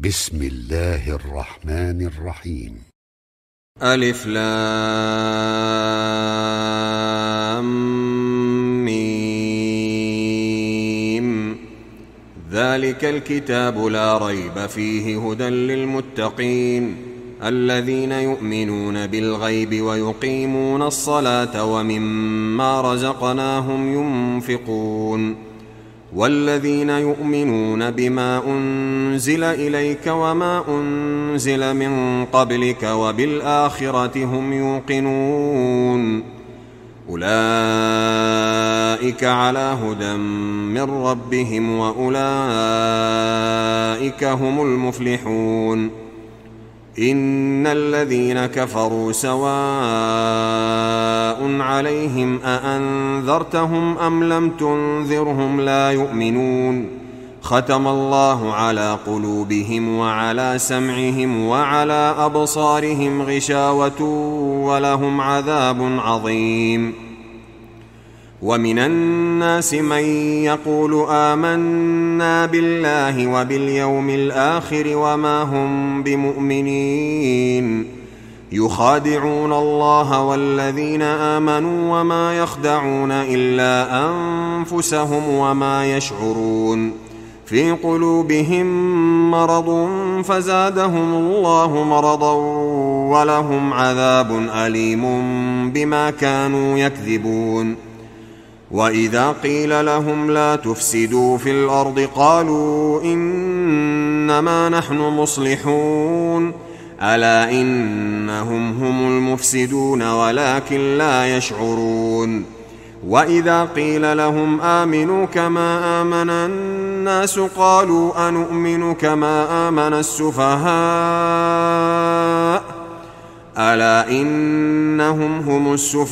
بسم الله الرحمن الرحيم. ألف لام ميم. ذلك الكتاب لا ريب فيه هدى للمتقين الذين يؤمنون بالغيب ويقيمون الصلاة ومما رزقناهم ينفقون والذين يؤمنون بما أنزل إليك وما أنزل من قبلك وبالآخرة هم يوقنون أولئك على هدى من ربهم وأولئك هم المفلحون. إن الذين كفروا سواء عليهم أأنذرتهم أم لم تنذرهم لا يؤمنون ختم الله على قلوبهم وعلى سمعهم وعلى أبصارهم غشاوة ولهم عذاب عظيم. ومن الناس من يقول آمنا بالله وباليوم الآخر وما هم بمؤمنين يخادعون الله والذين آمنوا وما يخدعون إلا أنفسهم وما يشعرون في قلوبهم مرض فزادهم الله مرضا ولهم عذاب أليم بما كانوا يكذبون. وإذا قيل لهم لا تفسدوا في الأرض قالوا إنما نحن مصلحون ألا إنهم هم المفسدون ولكن لا يشعرون. وإذا قيل لهم آمنوا كما آمن الناس قالوا أنؤمن كما آمن السفهاء ألا إنهم هم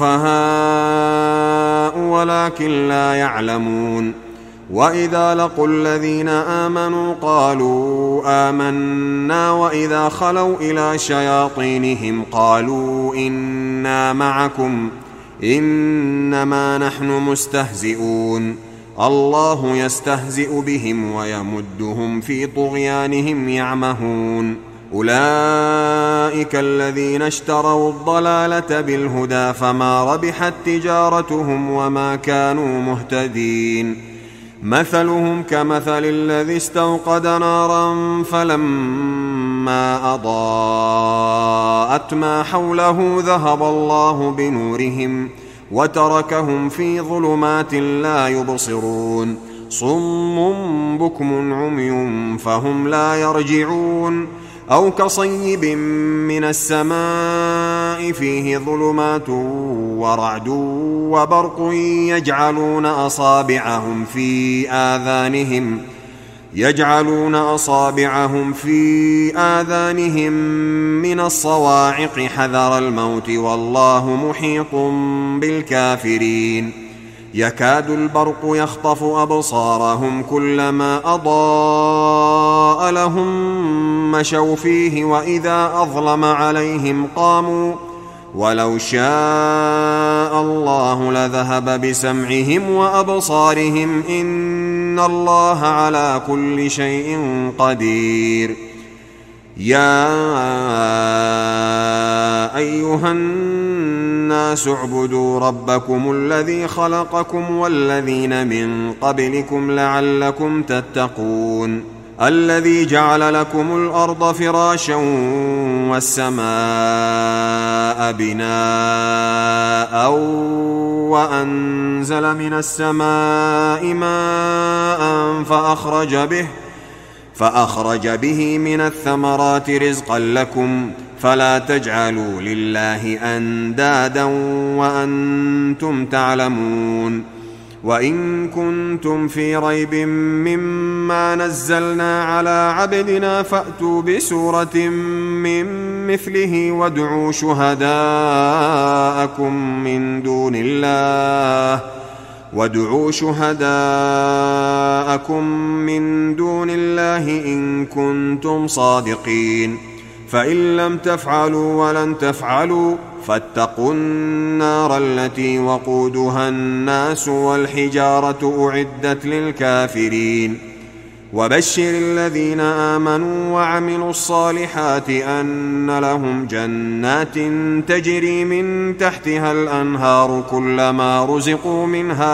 السفهاء ولكن لا يعلمون. وإذا لقوا الذين آمنوا قالوا آمنا وإذا خلوا إلى شياطينهم قالوا إنا معكم إنما نحن مستهزئون الله يستهزئ بهم ويمدهم في طغيانهم يعمهون. أولئك الذين اشتروا الضلالة بالهدى فما ربحت تجارتهم وما كانوا مهتدين. مثلهم كمثل الذي استوقد نارا فلما أضاءت ما حوله ذهب الله بنورهم وتركهم في ظلمات لا يبصرون صم بكم عمي فهم لا يرجعون. أو كصيب من السماء فيه ظلمات ورعد وبرق يجعلون أصابعهم في آذانهم من الصواعق حذر الموت والله محيط بالكافرين. يكاد البرق يخطف أبصارهم كلما أضاء لهم مشوا فيه وإذا أظلم عليهم قاموا ولو شاء الله لذهب بسمعهم وأبصارهم إن الله على كل شيء قدير. يا أيها الناس اعبدوا ربكم الذي خلقكم والذين من قبلكم لعلكم تتقون الذي جعل لكم الأرض فراشا والسماء بناء وأنزل من السماء ماء فأخرج به من الثمرات رزقا لكم فلا تجعلوا لله أندادا وأنتم تعلمون. وإن كنتم في ريب مما نزلنا على عبدنا فأتوا بسورة من مثله وادعوا شهداءكم من دون الله إن كنتم صادقين. فإن لم تفعلوا ولن تفعلوا فاتقوا النار التي وقودها الناس والحجارة أعدت للكافرين. وبشر الذين آمنوا وعملوا الصالحات أن لهم جنات تجري من تحتها الأنهار كلما رزقوا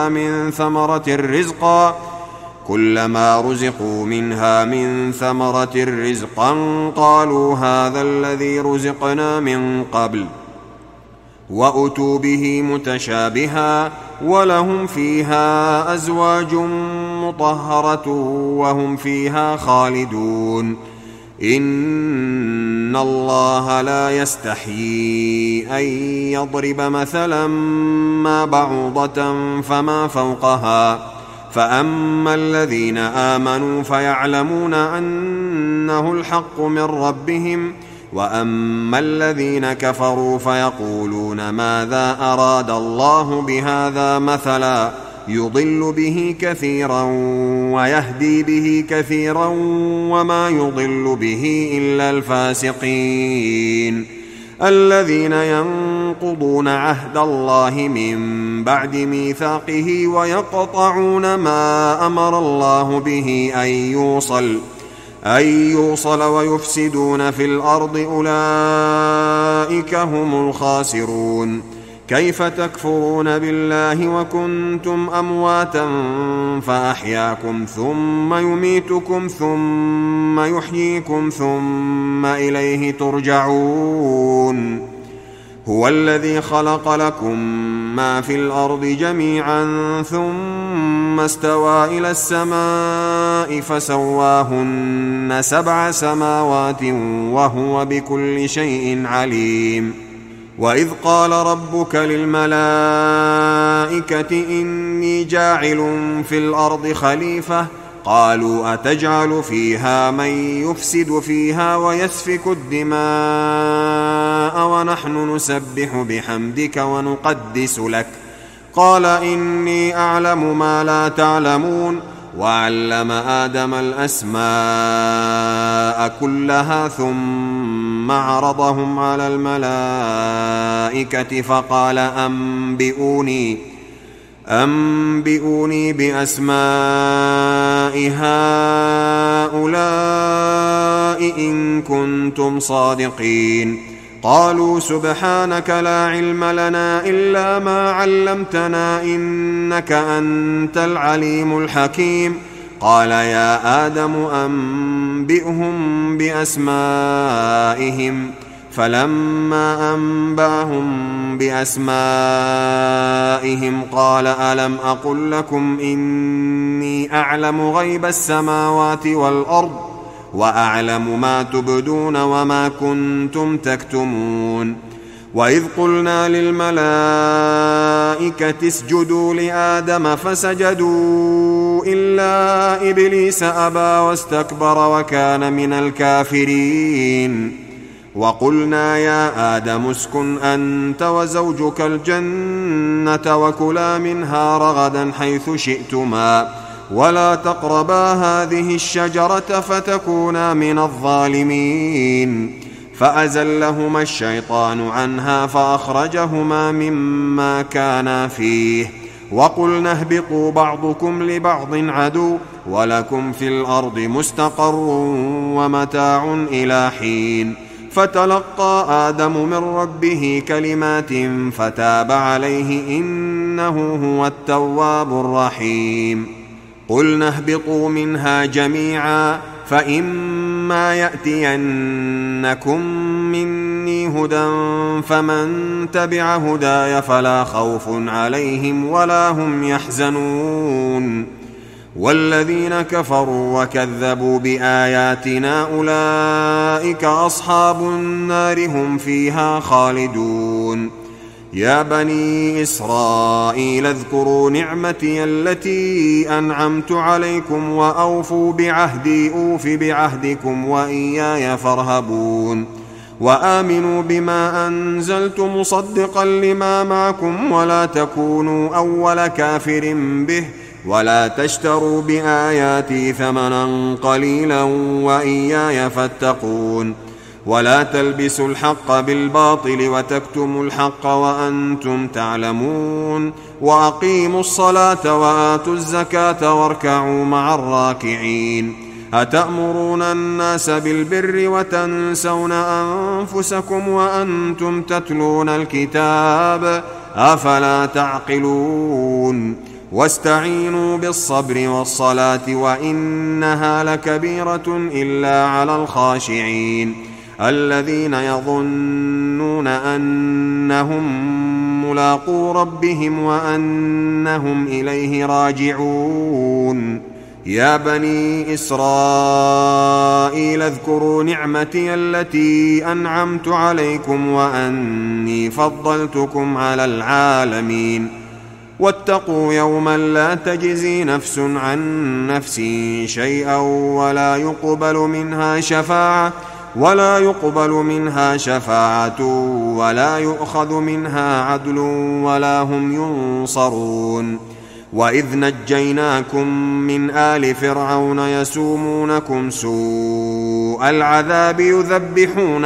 منها من ثمرة رزقا قالوا هذا الذي رزقنا من قبل وأتوا به متشابها ولهم فيها أزواج مطهرة وهم فيها خالدون إن الله لا يستحيي أن يضرب مثلا ما بعوضة فما فوقها فأما الذين آمنوا فيعلمون أنه الحق من ربهم وأما الذين كفروا فيقولون ماذا أراد الله بهذا مثلا يضل به كثيرا ويهدي به كثيرا وما يضل به إلا الفاسقين الذين ينقضون عهد الله من بعد ميثاقه ويقطعون ما أمر الله به أن يوصل ويفسدون في الأرض أولئك هم الخاسرون كيف تكفرون بالله وكنتم أمواتا فأحياكم ثم يميتكم ثم يحييكم ثم إليه ترجعون هو الذي خلق لكم ما في الأرض جميعا ثم استوى إلى السماء فسواهن 7 سماوات وهو بكل شيء عليم وإذ قال ربك للملائكة إني جاعل في الأرض خليفة قالوا أتجعل فيها من يفسد فيها ويسفك الدماء ونحن نسبح بحمدك ونقدس لك قال إني أعلم ما لا تعلمون وعلم آدم الأسماء كلها ثم عرضهم على الملائكة فقال أنبئوني بأسماء هؤلاء إن كنتم صادقين قالوا سبحانك لا علم لنا إلا ما علمتنا إنك أنت العليم الحكيم قال يا آدم أنبئهم بأسمائهم فلما أنبأهم بأسمائهم قال ألم أقل لكم إني أعلم غيب السماوات والأرض وأعلم ما تبدون وما كنتم تكتمون وإذ قلنا للملائكة اسجدوا لآدم فسجدوا إلا إبليس أبى واستكبر وكان من الكافرين وقلنا يا آدم اسكن أنت وزوجك الجنة وكلا منها رغدا حيث شئتما ولا تقربا هذه الشجرة فتكونا من الظالمين فأزلهما الشيطان عنها فأخرجهما مما كانا فيه وقلنا اهبطوا بعضكم لبعض عدو ولكم في الأرض مستقر ومتاع إلى حين فتلقى آدم من ربه كلمات فتاب عليه إنه هو التواب الرحيم قلنا اهبطوا منها جميعا فإما يأتينكم مني هدى فمن تبع هداي فلا خوف عليهم ولا هم يحزنون والذين كفروا وكذبوا بآياتنا أولئك أصحاب النار هم فيها خالدون يا بني إسرائيل اذكروا نعمتي التي أنعمت عليكم وأوفوا بعهدي أوف بعهدكم وإياي فارهبون وآمنوا بما أنزلت مصدقا لما معكم ولا تكونوا أول كافر به ولا تشتروا بآياتي ثمنا قليلا وإياي فاتقون ولا تلبسوا الحق بالباطل وتكتموا الحق وأنتم تعلمون وأقيموا الصلاة وآتوا الزكاة واركعوا مع الراكعين أتأمرون الناس بالبر وتنسون أنفسكم وأنتم تتلون الكتاب أفلا تعقلون واستعينوا بالصبر والصلاة وإنها لكبيرة إلا على الخاشعين الذين يظنون أنهم ملاقو ربهم وأنهم إليه راجعون يا بني إسرائيل اذكروا نعمتي التي أنعمت عليكم وأني فضلتكم على العالمين واتقوا يوما لا تجزي نفس عن نفس شيئا ولا يقبل منها شفاعة ولا يؤخذ منها عدل ولا هم ينصرون وإذ نجيناكم من آل فرعون يسومونكم سوء العذاب يذبحون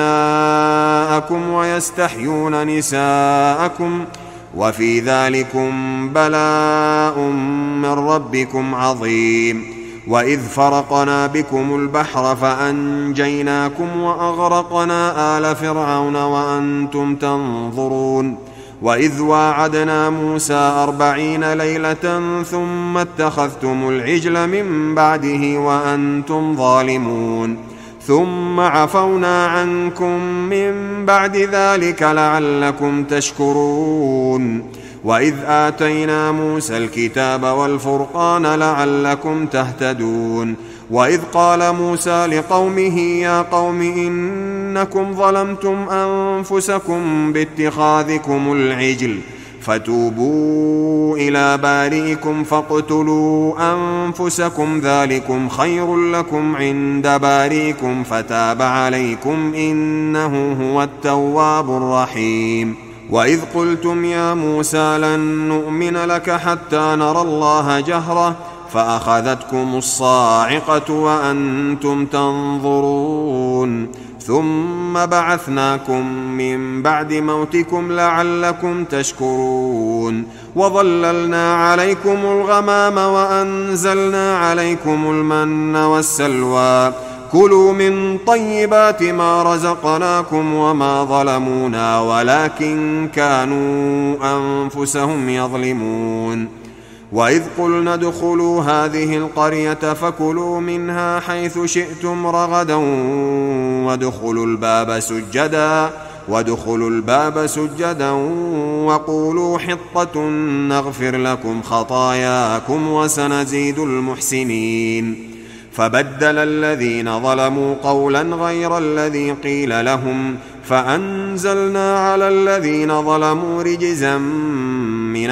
أبناءكم ويستحيون نساءكم وفي ذلكم بلاء من ربكم عظيم وإذ فرقنا بكم البحر فأنجيناكم وأغرقنا آل فرعون وأنتم تنظرون وإذ واعدنا موسى 40 ليلة ثم اتخذتم العجل من بعده وأنتم ظالمون ثم عفونا عنكم من بعد ذلك لعلكم تشكرون وإذ آتينا موسى الكتاب والفرقان لعلكم تهتدون وإذ قال موسى لقومه يا قوم إنكم ظلمتم أنفسكم باتخاذكم العجل فتوبوا إلى بارئكم فاقتلوا أنفسكم ذلكم خير لكم عند بارئكم فتاب عليكم إنه هو التواب الرحيم وإذ قلتم يا موسى لن نؤمن لك حتى نرى الله جهرة فأخذتكم الصاعقة وأنتم تنظرون ثم بعثناكم من بعد موتكم لعلكم تشكرون وظللنا عليكم الغمام وأنزلنا عليكم المن والسلوى كلوا من طيبات ما رزقناكم وما ظلمونا ولكن كانوا أنفسهم يظلمون وإذ قلنا ادخلوا هذه القرية فكلوا منها حيث شئتم رغدا وادخلوا الباب سجدا وقولوا حطة نغفر لكم خطاياكم وسنزيد المحسنين فبدل الذين ظلموا قولا غير الذي قيل لهم فأنزلنا على الذين ظلموا رجزا من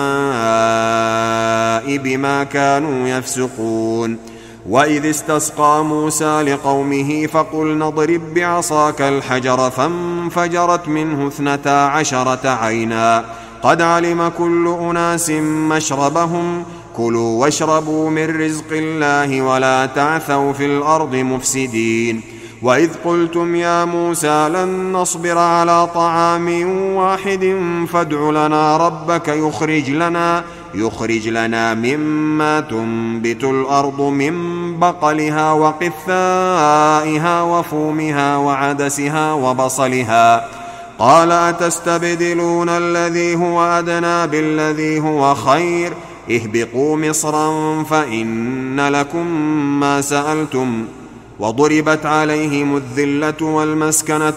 السماء بما كانوا يفسقون وإذ استسقى موسى لقومه فقلنا اضرب بعصاك الحجر فانفجرت منه 12 عينا قد علم كل أناس مشربهم كلوا واشربوا من رزق الله ولا تعثوا في الأرض مفسدين وإذ قلتم يا موسى لن نصبر على طعام واحد فادع لنا ربك يخرج لنا مما تنبت الأرض من بقلها وقثائها وفومها وعدسها وبصلها قال أتستبدلون الذي هو أدنى بالذي هو خير اهبطوا مصرا فإن لكم ما سألتم وضربت عليهم الذلة والمسكنة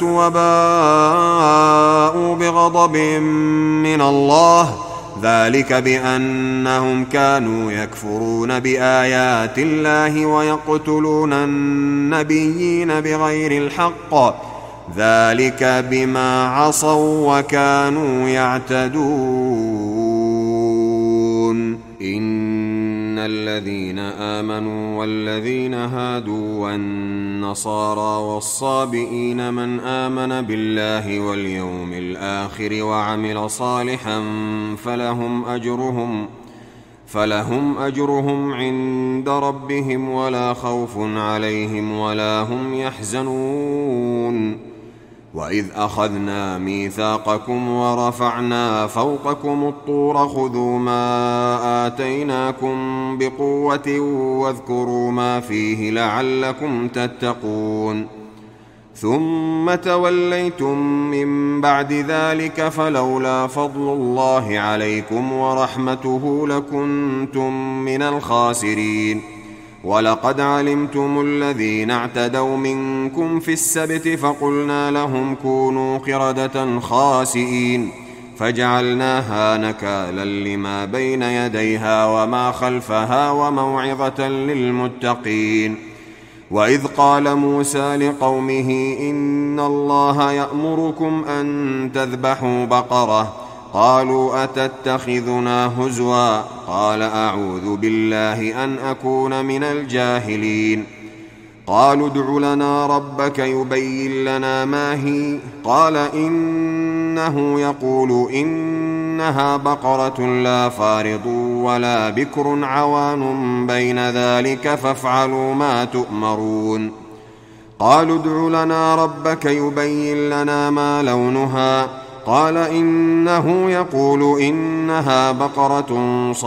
وباءوا بغضب من الله ذلك بأنهم كانوا يكفرون بآيات الله ويقتلون النبيين بغير الحق ذلك بما عصوا وكانوا يعتدون إن الذين آمنوا والذين هادوا والنصارى والصابئين من آمن بالله واليوم الآخر وعمل صالحا فلهم أجرهم عند ربهم ولا خوف عليهم ولا هم يحزنون وإذ أخذنا ميثاقكم ورفعنا فوقكم الطور خذوا ما آتيناكم بقوة واذكروا ما فيه لعلكم تتقون ثم توليتم من بعد ذلك فلولا فضل الله عليكم ورحمته لكنتم من الخاسرين ولقد علمتم الذين اعتدوا منكم في السبت فقلنا لهم كونوا قردة خاسئين فجعلناها نكالا لما بين يديها وما خلفها وموعظة للمتقين وإذ قال موسى لقومه إن الله يأمركم أن تذبحوا بقرة قالوا أتتخذنا هزوا قال أعوذ بالله أن أكون من الجاهلين قالوا ادع لنا ربك يبين لنا ما هي قال إنه يقول إنها بقرة لا فارض ولا بكر عوان بين ذلك فافعلوا ما تؤمرون قالوا ادع لنا ربك يبين لنا ما لونها قال إنه يقول إنها بقرة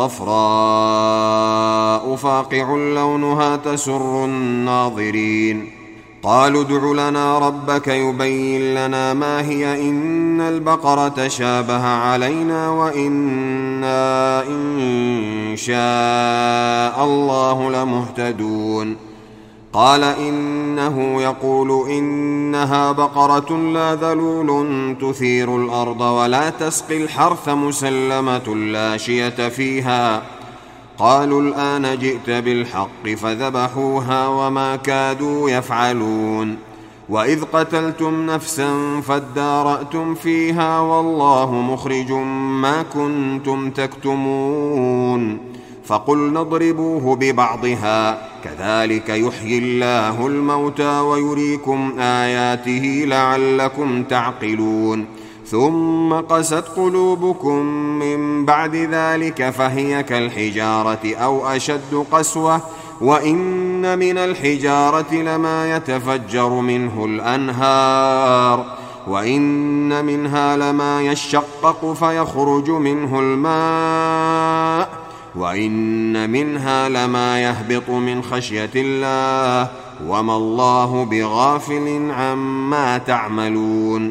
صفراء فاقع لونها تسر الناظرين قالوا ادع لنا ربك يبين لنا ما هي إن البقرة شابه علينا وإنا إن شاء الله لمهتدون قال إنه يقول إنها بقرة لا ذلول تثير الأرض ولا تسقي الحرث مسلمة لا شية فيها قالوا الآن جئت بالحق فذبحوها وما كادوا يفعلون وإذ قتلتم نفسا فادارأتم فيها والله مخرج ما كنتم تكتمون فقلنا اضربوه ببعضها كذلك يحيي الله الموتى ويريكم آياته لعلكم تعقلون ثم قست قلوبكم من بعد ذلك فهي كالحجارة أو أشد قسوة وإن من الحجارة لما يتفجر منه الأنهار وإن منها لما يشقق فيخرج منه الماء وإن منها لما يهبط من خشية الله وما الله بغافل عما تعملون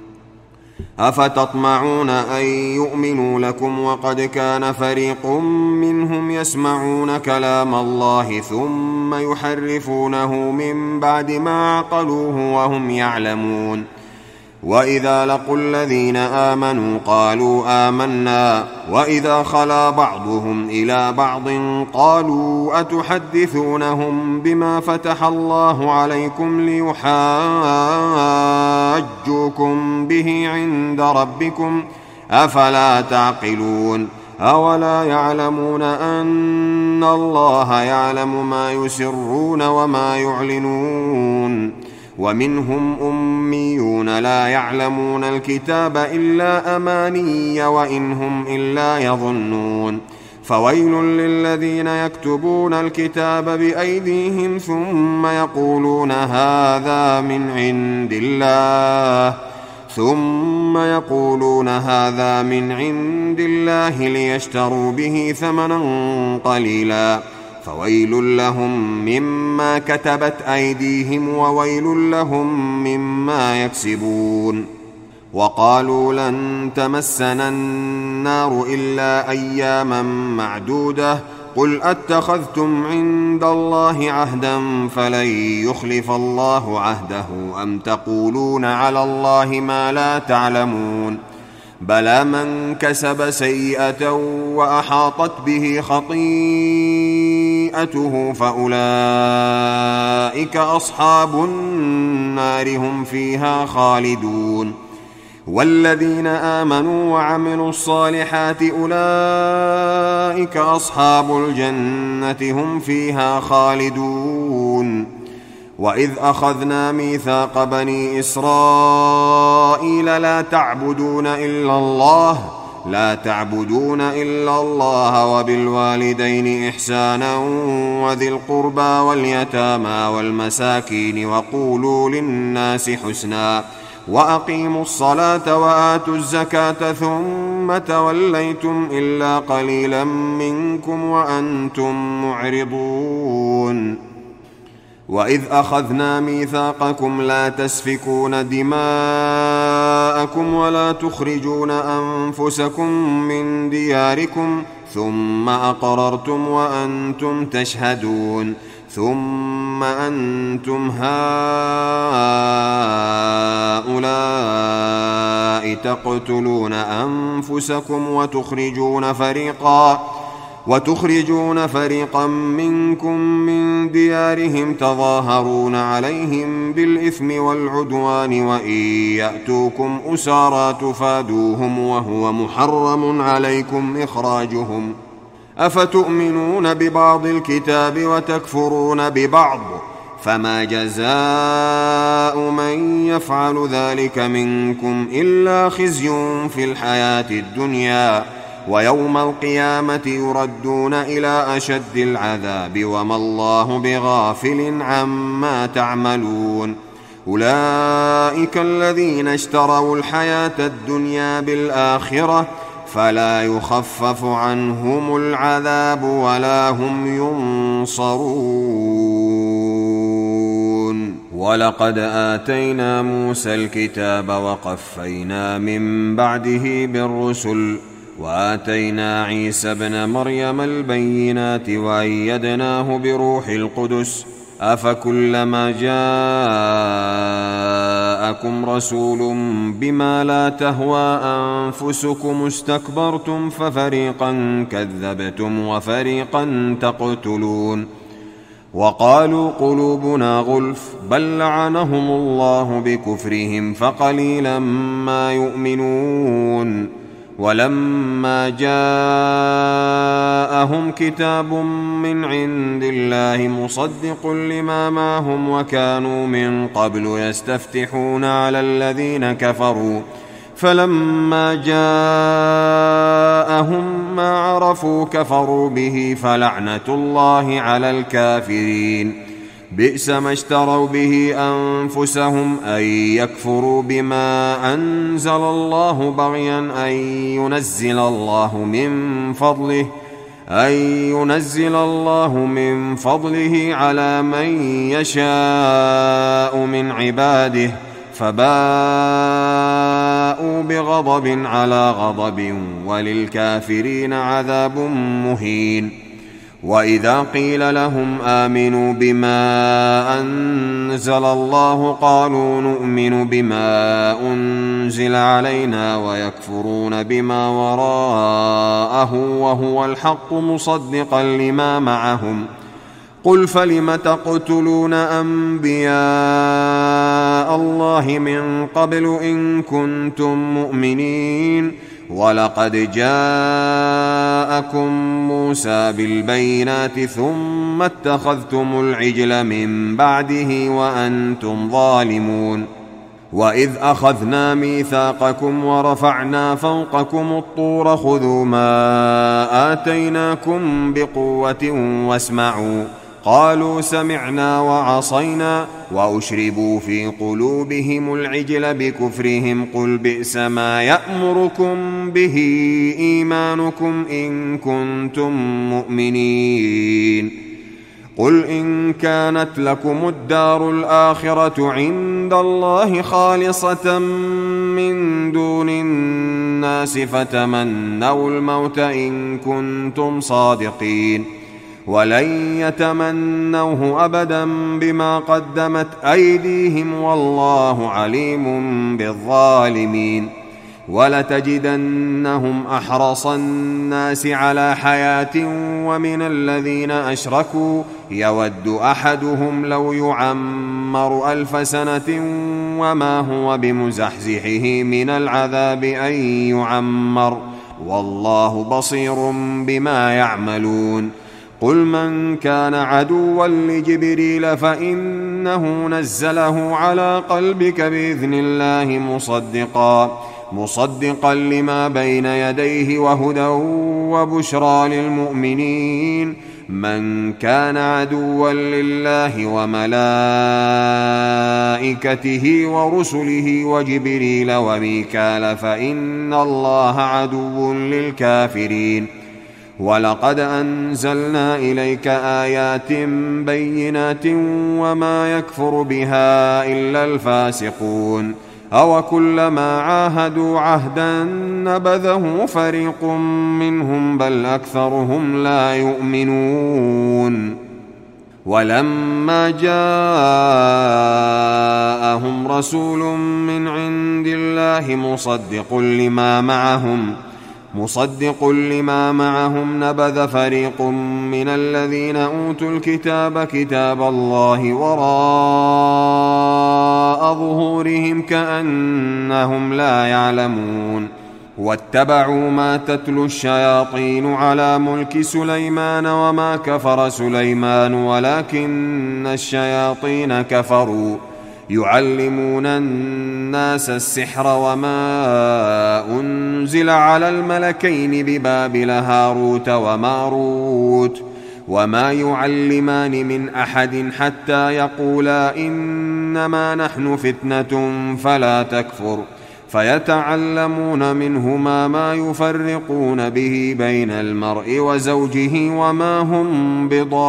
أفتطمعون أن يؤمنوا لكم وقد كان فريق منهم يسمعون كلام الله ثم يحرفونه من بعد ما عقلوه وهم يعلمون وإذا لقوا الذين آمنوا قالوا آمنا وإذا خلا بعضهم إلى بعض قالوا أتحدثونهم بما فتح الله عليكم ليحاجوكم به عند ربكم أفلا تعقلون أولا يعلمون أن الله يعلم ما يسرون وما يعلنون ومنهم أميون لا يعلمون الكتاب إلا أماني وإن هم إلا يظنون فويل للذين يكتبون الكتاب بأيديهم ثم يقولون هذا من عند الله ليشتروا به ثمنا قليلا فويل لهم مما كتبت أيديهم وويل لهم مما يكسبون وقالوا لن تمسنا النار إلا أياما معدودة قل أتخذتم عند الله عهدا فلن يخلف الله عهده أم تقولون على الله ما لا تعلمون بلى من كسب سيئة وأحاطت به خطيئته فأولئك أصحاب النار هم فيها خالدون والذين آمنوا وعملوا الصالحات أولئك أصحاب الجنة هم فيها خالدون وإذ أخذنا ميثاق بني إسرائيل لا تعبدون إلا الله وبالوالدين إحسانا وذي القربى واليتامى والمساكين وقولوا للناس حسنا وأقيموا الصلاة وآتوا الزكاة ثم توليتم إلا قليلا منكم وأنتم معرضون وإذ أخذنا ميثاقكم لا تسفكون دماءكم ولا تخرجون أنفسكم من دياركم ثم أقررتم وأنتم تشهدون ثم أنتم هؤلاء تقتلون أنفسكم وتخرجون فريقا منكم من ديارهم تظاهرون عليهم بالإثم والعدوان وإن يأتوكم أسارى تفادوهم وهو محرم عليكم إخراجهم أفتؤمنون ببعض الكتاب وتكفرون ببعض فما جزاء من يفعل ذلك منكم إلا خزي في الحياة الدنيا ويوم القيامة يردون إلى أشد العذاب وما الله بغافل عما تعملون أولئك الذين اشتروا الحياة الدنيا بالآخرة فلا يخفف عنهم العذاب ولا هم ينصرون ولقد آتينا موسى الكتاب وقفينا من بعده بالرسل وآتينا عيسى ابن مريم البينات وأيدناه بروح القدس أفكلما جاءكم رسول بما لا تهوى أنفسكم استكبرتم ففريقا كذبتم وفريقا تقتلون وقالوا قلوبنا غلف بل لعنهم الله بكفرهم فقليلا ما يؤمنون ولما جاءهم كتاب من عند الله مصدق لما معهم وكانوا من قبل يستفتحون على الذين كفروا فلما جاءهم ما عرفوا كفروا به فلعنة الله على الكافرين بئس ما اشتروا به أنفسهم أن يكفروا بما أنزل الله بغيا أن ينزل الله من فضله على من يشاء من عباده فباءوا بغضب على غضب وللكافرين عذاب مهين وإذا قيل لهم آمنوا بما أنزل الله قالوا نؤمن بما أنزل علينا ويكفرون بما وراءه وهو الحق مصدقا لما معهم قل فلم تقتلون أنبياء الله من قبل إن كنتم مؤمنين ولقد جاءكم موسى بالبينات ثم اتخذتم العجل من بعده وأنتم ظالمون وإذ أخذنا ميثاقكم ورفعنا فوقكم الطور خذوا ما آتيناكم بقوة واسمعوا قالوا سمعنا وعصينا وأشربوا في قلوبهم العجل بكفرهم قل بئس ما يأمركم به إيمانكم إن كنتم مؤمنين قل إن كانت لكم الدار الآخرة عند الله خالصة من دون الناس فتمنوا الموت إن كنتم صادقين ولن يتمنوه أبدا بما قدمت أيديهم والله عليم بالظالمين ولتجدنهم أحرص الناس على حياة ومن الذين أشركوا يود أحدهم لو يعمر 1000 سنة وما هو بمزحزحه من العذاب أن يعمر والله بصير بما يعملون قل من كان عدوا لجبريل فإنه نزله على قلبك بإذن الله مصدقا لما بين يديه وهدى وبشرى للمؤمنين من كان عدوا لله وملائكته ورسله وجبريل وميكال فإن الله عدو للكافرين. ولقد أنزلنا إليك آيات بينات وما يكفر بها إلا الفاسقون. أوكلما عاهدوا عهدا نبذه فريق منهم بل أكثرهم لا يؤمنون. ولما جاءهم رسول من عند الله مصدق لما معهم نبذ فريق من الذين أوتوا الكتاب كتاب الله وراء ظهورهم كأنهم لا يعلمون. واتبعوا ما تتلو الشياطين على ملك سليمان وما كفر سليمان ولكن الشياطين كفروا يعلمون الناس السحر وما أنزل على الملكين ببابل هاروت وماروت وما يعلمان من أحد حتى يقولا إنما نحن فتنة فلا تكفر فيتعلمون منهما ما يفرقون به بين المرء وزوجه وما هم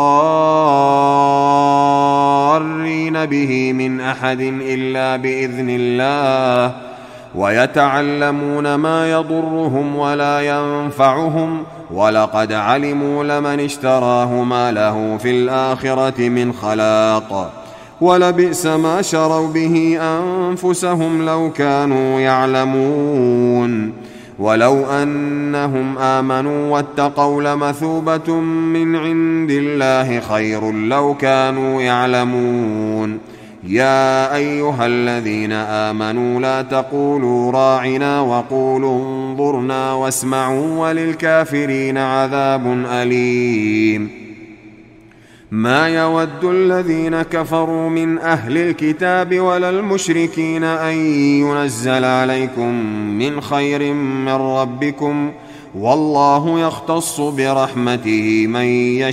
بضارين به من أحد إلا بإذن الله ويتعلمون ما يضرهم ولا ينفعهم ولقد علموا لمن اشتراه ما له في الآخرة من خلاق ولبئس ما شروا به أنفسهم لو كانوا يعلمون. ولو أنهم آمنوا واتقوا لمثوبة من عند الله خير لو كانوا يعلمون. يا أيها الذين آمنوا لا تقولوا راعنا وقولوا انظرنا واسمعوا وللكافرين عذاب أليم. ما يود الذين كفروا من أهل الكتاب ولا المشركين أن ينزل عليكم من خير من ربكم والله يختص برحمته من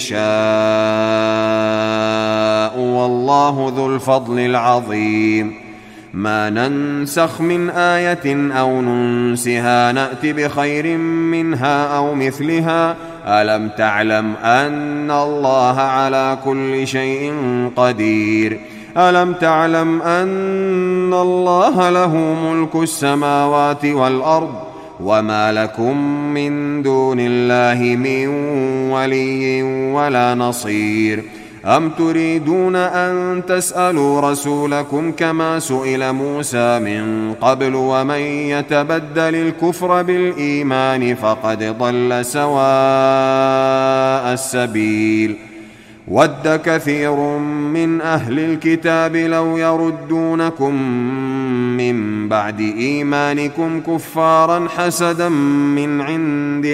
يشاء والله ذو الفضل العظيم. ما ننسخ من آية أو ننسها نأت بخير منها أو مثلها ألم تعلم أن الله على كل شيء قدير. ألم تعلم أن الله له ملك السماوات والأرض وما لكم من دون الله من ولي ولا نصير. أم تريدون أن تسألوا رسولكم كما سئل موسى من قبل ومن يتبدل الكفر بالإيمان فقد ضل سواء السبيل. ود كثير من أهل الكتاب لو يردونكم من بعد إيمانكم كفارا حسدا من عند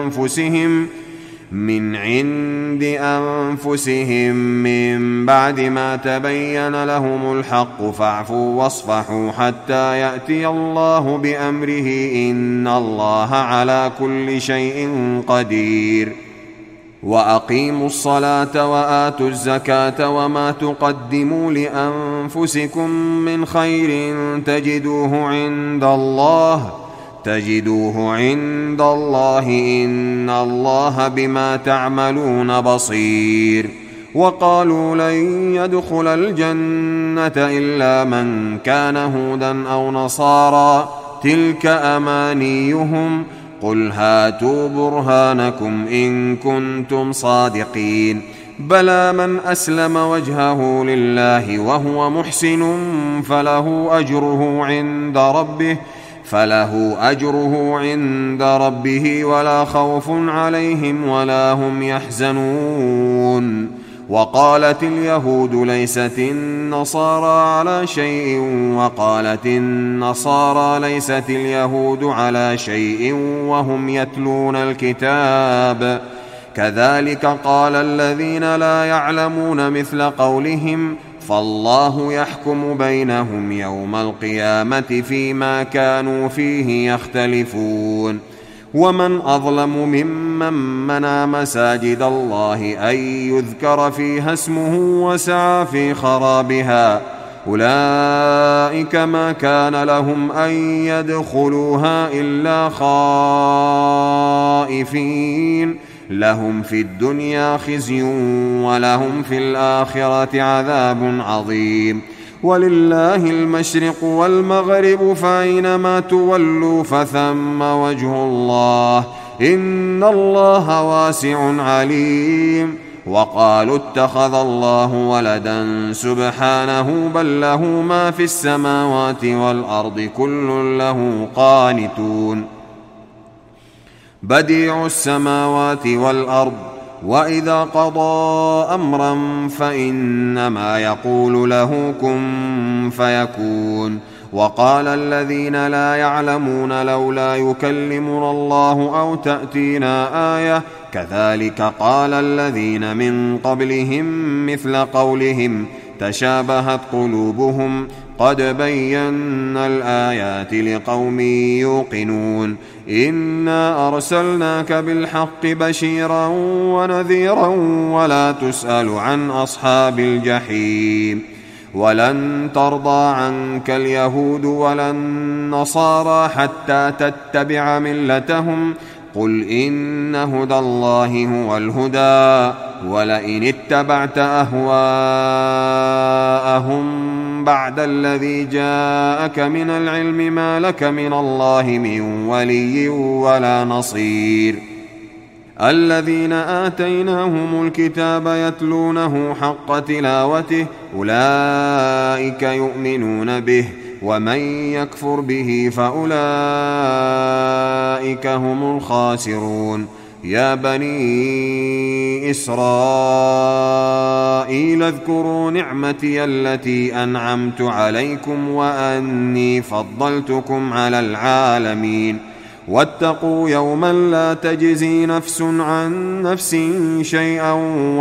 أنفسهم من بعد ما تبين لهم الحق فاعفوا واصفحوا حتى يأتي الله بأمره إن الله على كل شيء قدير. وأقيموا الصلاة وآتوا الزكاة وما تقدموا لأنفسكم من خير تجدوه عند الله إن الله بما تعملون بصير. وقالوا لن يدخل الجنة إلا من كان هودا أو نصارى تلك أمانيهم قل هاتوا برهانكم إن كنتم صادقين. بلى من أسلم وجهه لله وهو محسن فله أجره عند ربه ولا خوف عليهم ولا هم يحزنون. وقالت اليهود ليست النصارى على شيء وقالت النصارى ليست اليهود على شيء وهم يتلون الكتاب كذلك قال الذين لا يعلمون مثل قولهم فالله يحكم بينهم يوم القيامة فيما كانوا فيه يختلفون. ومن أظلم ممن منع مساجد الله أن يذكر فيها اسمه وسعى في خرابها أولئك ما كان لهم أن يدخلوها إلا خائفين لهم في الدنيا خزي ولهم في الآخرة عذاب عظيم ولله المشرق والمغرب فأينما تولوا فثم وجه الله إن الله واسع عليم وقالوا اتخذ الله ولدا سبحانه بل له ما في السماوات والأرض كل له قانتون بديع السماوات والأرض وإذا قضى أمرا فإنما يقول له كن فيكون وقال الذين لا يعلمون لولا يكلمنا الله أو تأتينا آية كذلك قال الذين من قبلهم مثل قولهم تشابهت قلوبهم قد بينا الآيات لقوم يوقنون إنا أرسلناك بالحق بشيرا ونذيرا ولا تسأل عن أصحاب الجحيم ولن ترضى عنك اليهود ولا النصارى حتى تتبع ملتهم قل إن هدى الله هو الهدى ولئن اتبعت أهواءهم بعد الذي جاءك من العلم ما لك من الله من ولي ولا نصير الذين آتيناهم الكتاب يتلونه حق تلاوته أولئك يؤمنون به ومن يكفر به فأولئك هم الخاسرون يا بني إسرائيل اذكروا نعمتي التي أنعمت عليكم وأني فضلتكم على العالمين واتقوا يوما لا تجزي نفس عن نفس شيئا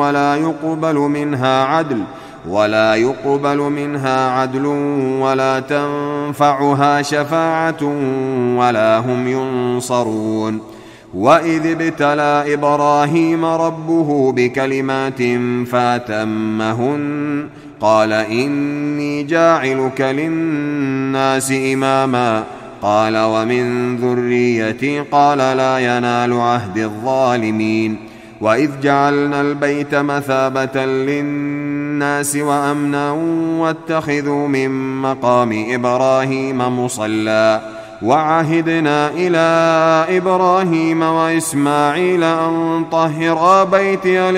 ولا يقبل منها عدل ولا تنفعها شفاعة ولا هم ينصرون وإذ ابتلى إبراهيم ربه بكلمات فأتمهن قال إني جاعلك للناس إماما قال ومن ذريتي قال لا ينال عهد الظالمين وإذ جعلنا البيت مثابة للناس وأمنا واتخذوا من مقام إبراهيم مصلى وعهدنا إلى إبراهيم وإسماعيل أن طهرا بيتي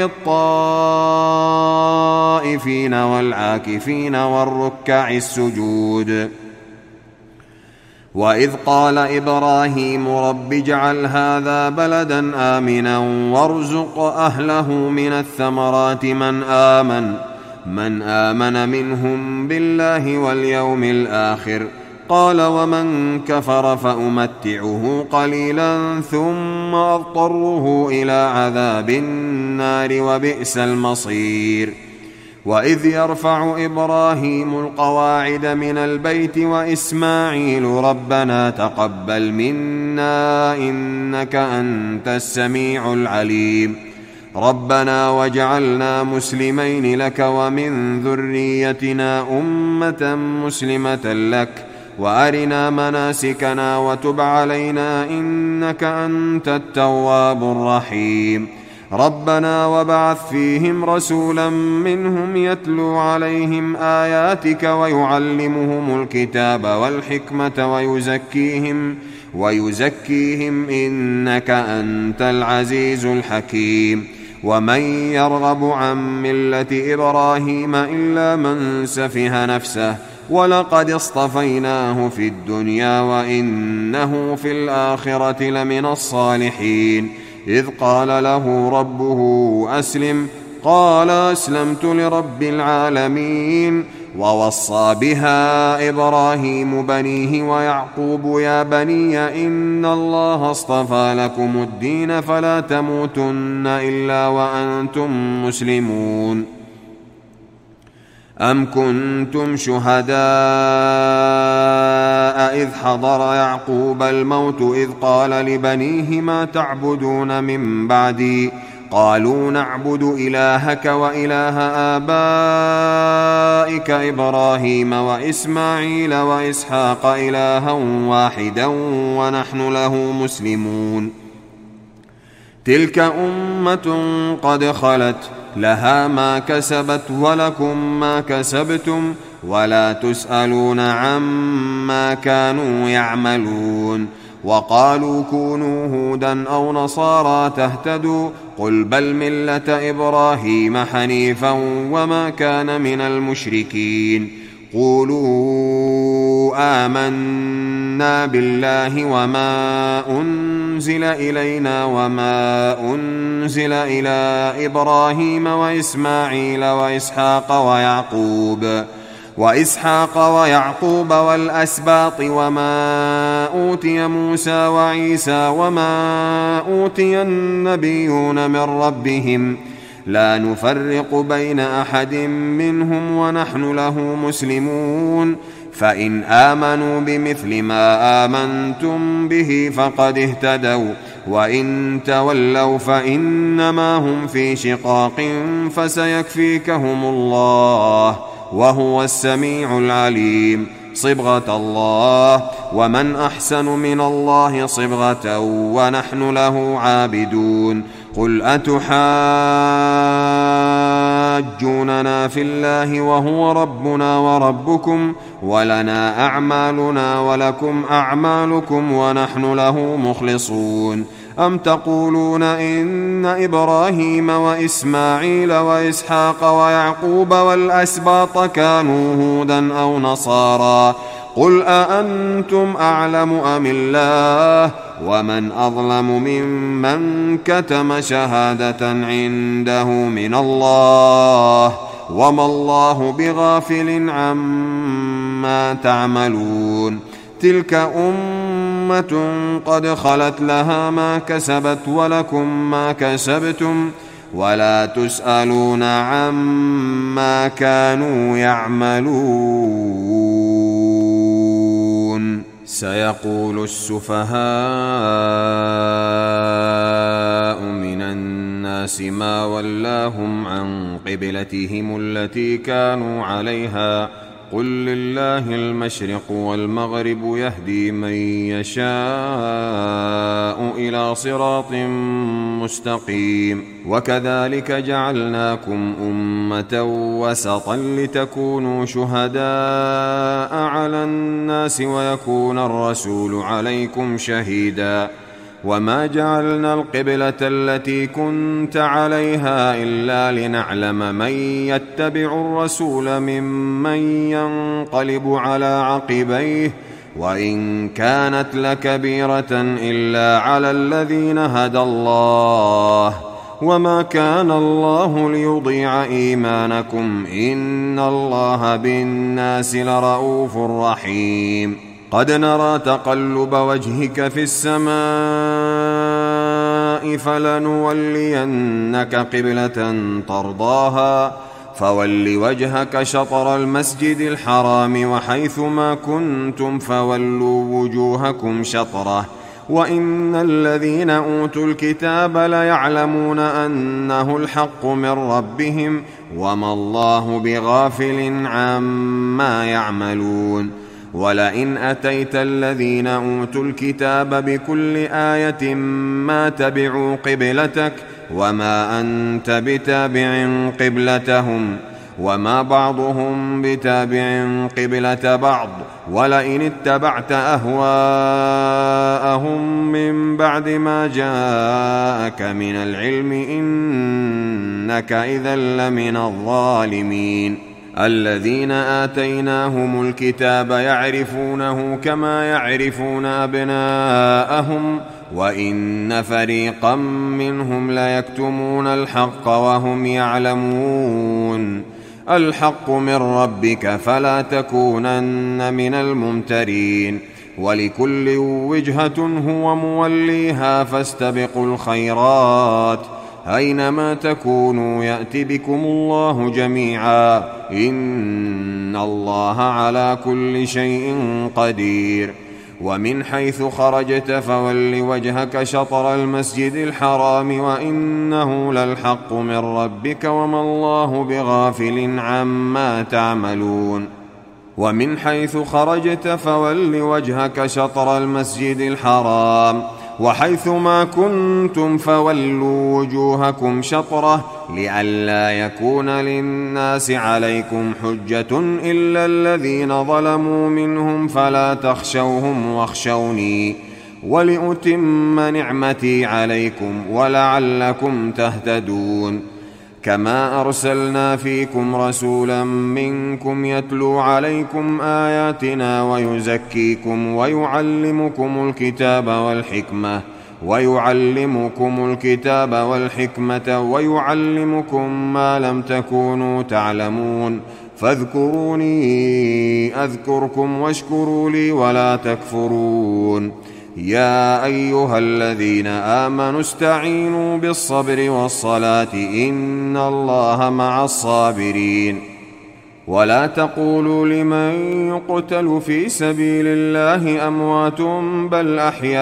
للطائفين والعاكفين والركع السجود وإذ قال إبراهيم رب اجعل هذا بلدا آمنا وارزق أهله من الثمرات من آمن منهم بالله واليوم الآخر قال ومن كفر فأمتعه قليلا ثم أضطره إلى عذاب النار وبئس المصير وإذ يرفع إبراهيم القواعد من البيت وإسماعيل ربنا تقبل منا إنك أنت السميع العليم ربنا واجعلنا مسلمين لك ومن ذريتنا أمة مسلمة لك وأرنا مناسكنا وتب علينا إنك أنت التواب الرحيم ربنا وابعث فيهم رسولا منهم يتلو عليهم آياتك ويعلمهم الكتاب والحكمة ويزكيهم إنك أنت العزيز الحكيم ومن يرغب عن ملة إبراهيم إلا من سفه نفسه ولقد اصطفيناه في الدنيا وإنه في الآخرة لمن الصالحين إذ قال له ربه أسلم قال أسلمت لرب العالمين ووصى بها إبراهيم بنيه ويعقوب يا بني إن الله اصطفى لكم الدين فلا تموتن إلا وأنتم مسلمون أم كنتم شهداء إذ حضر يعقوب الموت إذ قال لبنيه ما تعبدون من بعدي قالوا نعبد إلهك وإله آبائك إبراهيم وإسماعيل وإسحاق إلها واحدا ونحن له مسلمون تلك أمة قد خلت لها ما كسبت ولكم ما كسبتم ولا تسألون عما كانوا يعملون وقالوا كونوا هودا أو نصارى تهتدوا قل بل ملة إبراهيم حنيفا وما كان من المشركين قولوا آمنا بالله وما أنزل إلينا وما أنزل إلى إبراهيم وإسماعيل وإسحاق ويعقوب والأسباط وما أوتي موسى وعيسى وما أوتي النبيون من ربهم لا نفرق بين أحد منهم ونحن له مسلمون فإن آمنوا بمثل ما آمنتم به فقد اهتدوا وإن تولوا فإنما هم في شقاق فسيكفيكهم الله وهو السميع العليم صبغة الله ومن أحسن من الله صبغة ونحن له عابدون قل أتحاجوننا في الله وهو ربنا وربكم ولنا أعمالنا ولكم أعمالكم ونحن له مخلصون أم تقولون إن إبراهيم وإسماعيل وإسحاق ويعقوب والأسباط كانوا هودا أو نصارى قل أأنتم أعلم أم الله ومن أظلم ممن كتم شهادة عنده من الله وما الله بغافل عما تعملون تلك أمة قد خلت لها ما كسبت ولكم ما كسبتم ولا تسألون عما كانوا يعملون سيقول السفهاء من الناس ما ولاهم عن قبلتهم التي كانوا عليها قل لله المشرق والمغرب يهدي من يشاء إلى صراط مستقيم وكذلك جعلناكم أمة وسطا لتكونوا شهداء على الناس ويكون الرسول عليكم شهيدا وما جعلنا القبلة التي كنت عليها إلا لنعلم من يتبع الرسول ممن ينقلب على عقبيه وإن كانت لكبيرة إلا على الذين هدى الله وما كان الله ليضيع إيمانكم إن الله بالناس لرؤوف رحيم قد نرى تقلب وجهك في السماء فلنولينك قبلة ترضاها فول وجهك شطر المسجد الحرام وحيث ما كنتم فولوا وجوهكم شطره وإن الذين أوتوا الكتاب ليعلمون أنه الحق من ربهم وما الله بغافل عما يعملون ولئن أتيت الذين أوتوا الكتاب بكل آية ما تبعوا قبلتك وما أنت بتابع قبلتهم وما بعضهم بتابع قبلة بعض ولئن اتبعت أهواءهم من بعد ما جاءك من العلم إنك إذا لمن الظالمين الذين آتيناهم الكتاب يعرفونه كما يعرفون أبناءهم وإن فريقا منهم ليكتمون الحق وهم يعلمون الحق من ربك فلا تكونن من الممترين ولكل وجهة هو موليها فاستبقوا الخيرات أينما تكونوا يأت بكم الله جميعا إن الله على كل شيء قدير ومن حيث خرجت فول وجهك شطر المسجد الحرام وإنه للحق من ربك وما الله بغافل عما تعملون ومن حيث خرجت فول وجهك شطر المسجد الحرام وحيث ما كنتم فولوا وجوهكم شطره لئلا يكون للناس عليكم حجة إلا الذين ظلموا منهم فلا تخشوهم واخشوني ولأتم نعمتي عليكم ولعلكم تهتدون كما أرسلنا فيكم رسولا منكم يتلو عليكم آياتنا ويزكيكم ويعلمكم الكتاب والحكمة ويعلمكم ما لم تكونوا تعلمون فاذكروني أذكركم واشكروا لي ولا تكفرون يا أيها الذين آمنوا استعينوا بالصبر والصلاة إن الله مع الصابرين ولا تقولوا لمن يقتل في سبيل الله أموات بل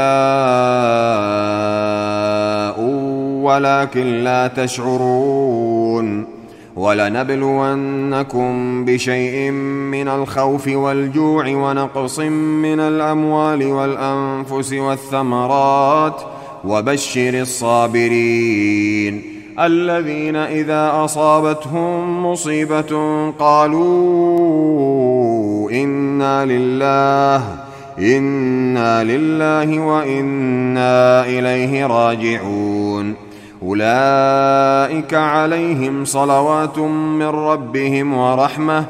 أحياء ولكن لا تشعرون ولنبلونكم بشيء من الخوف والجوع ونقص من الأموال والأنفس والثمرات وبشر الصابرين الذين إذا أصابتهم مصيبة قالوا إنا لله وإنا إليه راجعون أولئك عليهم صلوات من ربهم ورحمة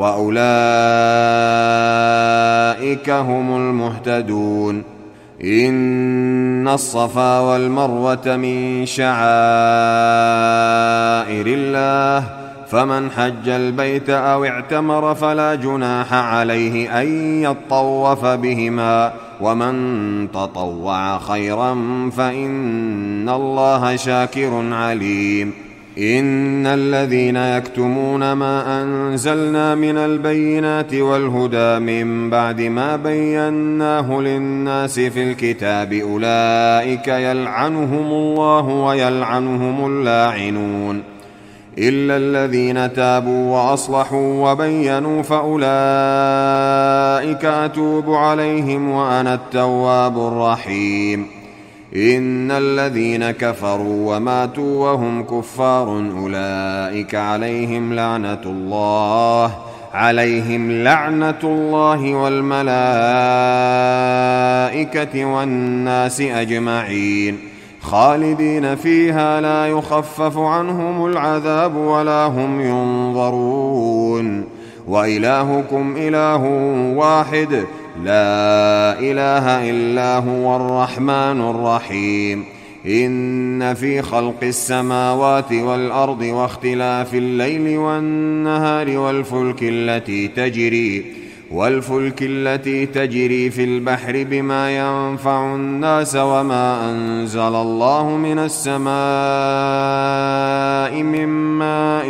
وأولئك هم المهتدون إن الصفا والمروة من شعائر الله فمن حج البيت أو اعتمر فلا جناح عليه أن يطوف بهما ومن تطوع خيرا فإن الله شاكر عليم إن الذين يكتمون ما أنزلنا من البينات والهدى من بعد ما بيناه للناس في الكتاب أولئك يلعنهم الله ويلعنهم اللاعنون إلا الذين تابوا وأصلحوا وبينوا فأولئك أتوب عليهم وأنا التواب الرحيم إن الذين كفروا وماتوا وهم كفار أولئك عليهم لعنة الله والملائكة والناس أجمعين خالدين فيها لا يخفف عنهم العذاب ولا هم ينظرون وإلهكم إله واحد لا إله إلا هو الرحمن الرحيم إن في خلق السماوات والأرض واختلاف الليل والنهار والفلك التي تجري في البحر بما ينفع الناس وما أنزل الله من السماء من ماء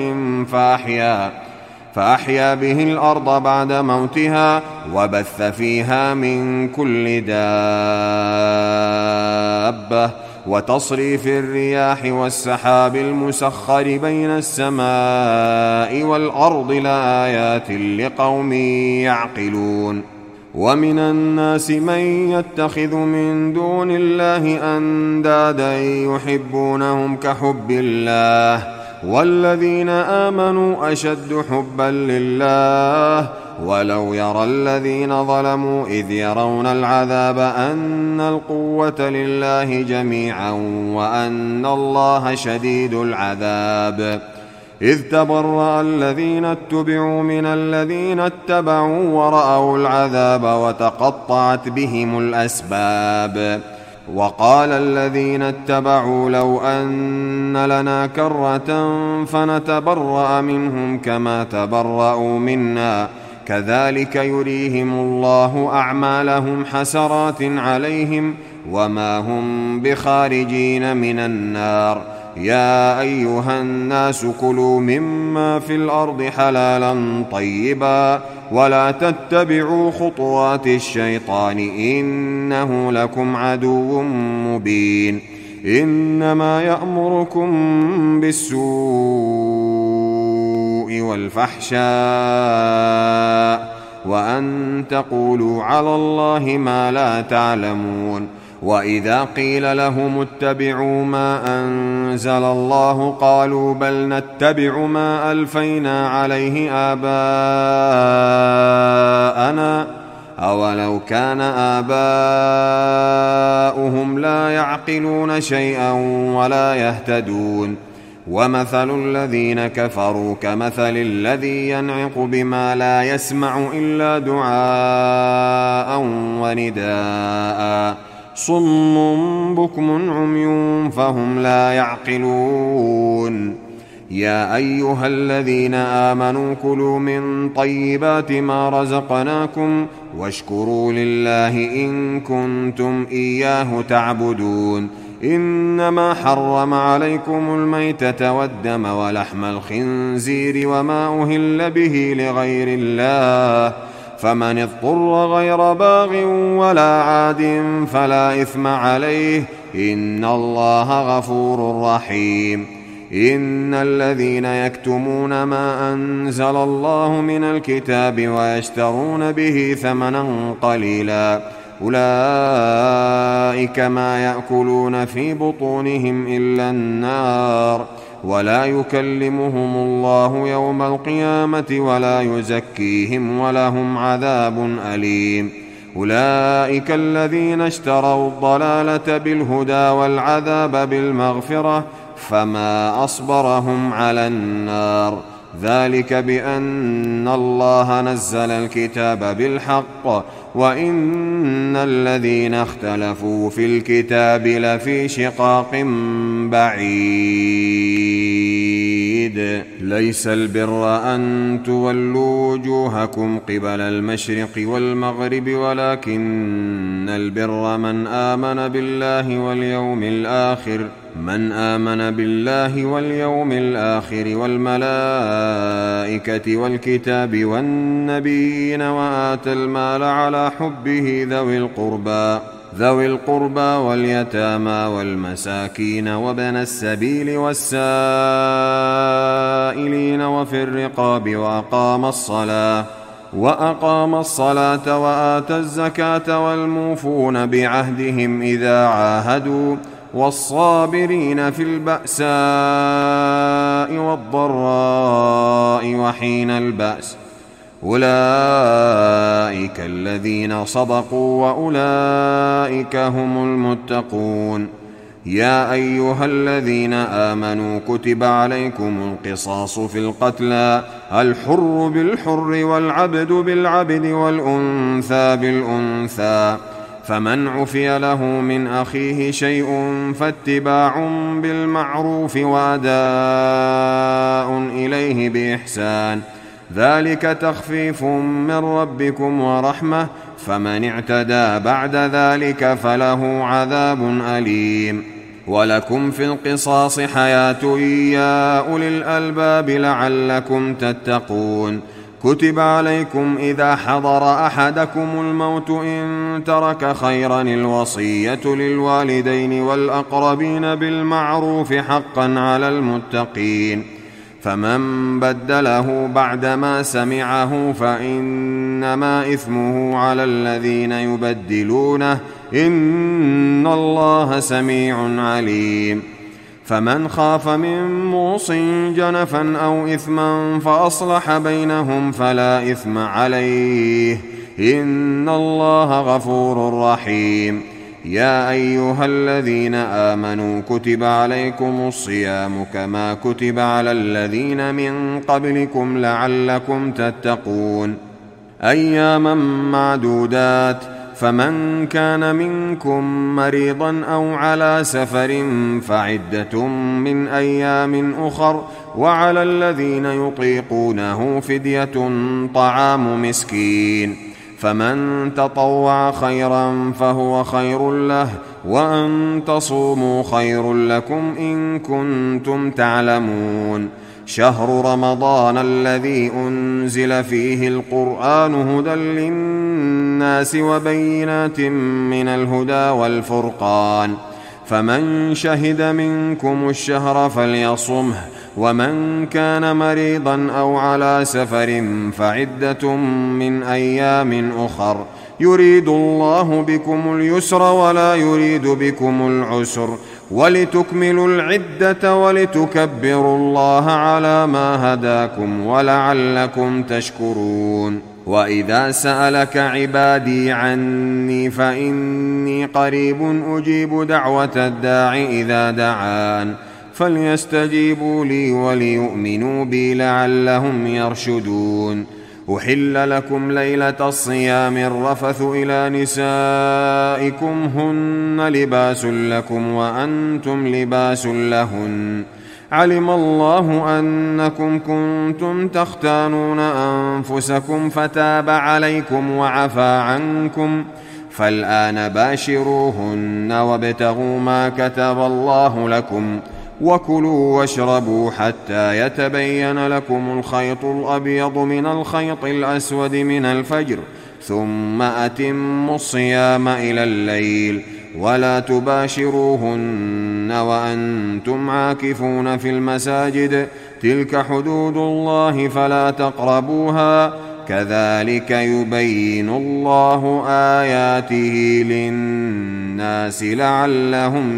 فأحيا به الأرض بعد موتها وبث فيها من كل دابة وتصريف الرياح والسحاب المسخر بين السماء والأرض لآيات لقوم يعقلون ومن الناس من يتخذ من دون الله أندادا يحبونهم كحب الله والذين آمنوا أشد حبا لله ولو يرى الذين ظلموا إذ يرون العذاب أن القوة لله جميعا وأن الله شديد العذاب إذ تبرأ الذين اتبعوا من الذين اتبعوا ورأوا العذاب وتقطعت بهم الأسباب وقال الذين اتبعوا لو أن لنا كرة فنتبرأ منهم كما تبرأوا منا كذلك يريهم الله أعمالهم حسرات عليهم وما هم بخارجين من النار يا أيها الناس كلوا مما في الأرض حلالا طيبا ولا تتبعوا خطوات الشيطان إنه لكم عدو مبين إنما يأمركم بالسوء والفحشاء وأن تقولوا على الله ما لا تعلمون وإذا قيل لهم اتبعوا ما أنزل الله قالوا بل نتبع ما ألفينا عليه آباءنا أولو كان آباؤهم لا يعقلون شيئا ولا يهتدون ومثل الذين كفروا كمثل الذي ينعق بما لا يسمع إلا دعاء ونداء صم بكم عمي فهم لا يعقلون يا أيها الذين آمنوا كلوا من طيبات ما رزقناكم واشكروا لله إن كنتم إياه تعبدون إنما حرم عليكم الميتة والدم ولحم الخنزير وما أهل به لغير الله فمن اضطر غير باغ ولا عاد فلا إثم عليه إن الله غفور رحيم إن الذين يكتمون ما أنزل الله من الكتاب ويشترون به ثمنا قليلا أولئك ما يأكلون في بطونهم إلا النار ولا يكلمهم الله يوم القيامة ولا يزكيهم ولهم عذاب أليم أولئك الذين اشتروا الضلالة بالهدى والعذاب بالمغفرة فما أصبرهم على النار ذلك بأن الله نزل الكتاب بالحق وإن الذين اختلفوا في الكتاب لفي شقاق بعيد ليس البر أن تولوا وجوهكم قبل المشرق والمغرب ولكن البر من آمن بالله واليوم الآخر والملائكة والكتاب والنبيين وآتى المال على حبه ذوي القربى واليتامى والمساكين وابن السبيل والسائلين وفي الرقاب وأقام الصلاة وآتى الزكاة والموفون بعهدهم إذا عاهدوا والصابرين في البأساء والضراء وحين البأس أولئك الذين صدقوا وأولئك هم المتقون يا أيها الذين آمنوا كتب عليكم القصاص في القتلى الحر بالحر والعبد بالعبد والأنثى بالأنثى فمن عفي له من أخيه شيء فاتباع بالمعروف وأداء إليه بإحسان ذلك تخفيف من ربكم ورحمة فمن اعتدى بعد ذلك فله عذاب أليم ولكم في القصاص حياة يا أولي الألباب لعلكم تتقون كتب عليكم إذا حضر أحدكم الموت إن ترك خيرا الوصية للوالدين والأقربين بالمعروف حقا على المتقين فمن بدله بعدما سمعه فإنما إثمه على الذين يبدلونه إن الله سميع عليم فمن خاف من موص جنفا أو إثما فأصلح بينهم فلا إثم عليه إن الله غفور رحيم يا أيها الذين آمنوا كتب عليكم الصيام كما كتب على الذين من قبلكم لعلكم تتقون أياما معدودات فمن كان منكم مريضا أو على سفر فعدة من أيام أخر وعلى الذين يطيقونه فدية طعام مسكين فمن تطوع خيرا فهو خير له وأن تصوموا خير لكم إن كنتم تعلمون شهر رمضان الذي أنزل فيه القرآن هدى للناس وبينات من الهدى والفرقان، فمن شهد منكم الشهر فليصمه، ومن كان مريضا أو على سفر فعدة من أيام أخر، يريد الله بكم اليسر ولا يريد بكم العسر، ولتكملوا العدة ولتكبروا الله على ما هداكم ولعلكم تشكرون. وإذا سألك عبادي عني فإني قريب أجيب دعوة الداع إذا دعان، فليستجيبوا لي وليؤمنوا بي لعلهم يرشدون. أحل لكم ليلة الصيام الرفث إلى نسائكم هن لباس لكم وأنتم لباس لهن، علم الله أنكم كنتم تختانون أنفسكم فتاب عليكم وعفى عنكم، فالآن باشروهن وابتغوا ما كتب الله لكم، وكلوا واشربوا حتى يتبين لكم الخيط الأبيض من الخيط الأسود من الفجر، ثم أتموا الصيام إلى الليل، ولا تباشروهن وأنتم عاكفون في المساجد، تلك حدود الله فلا تقربوها، كذلك يبين الله آياته للناس لعلهم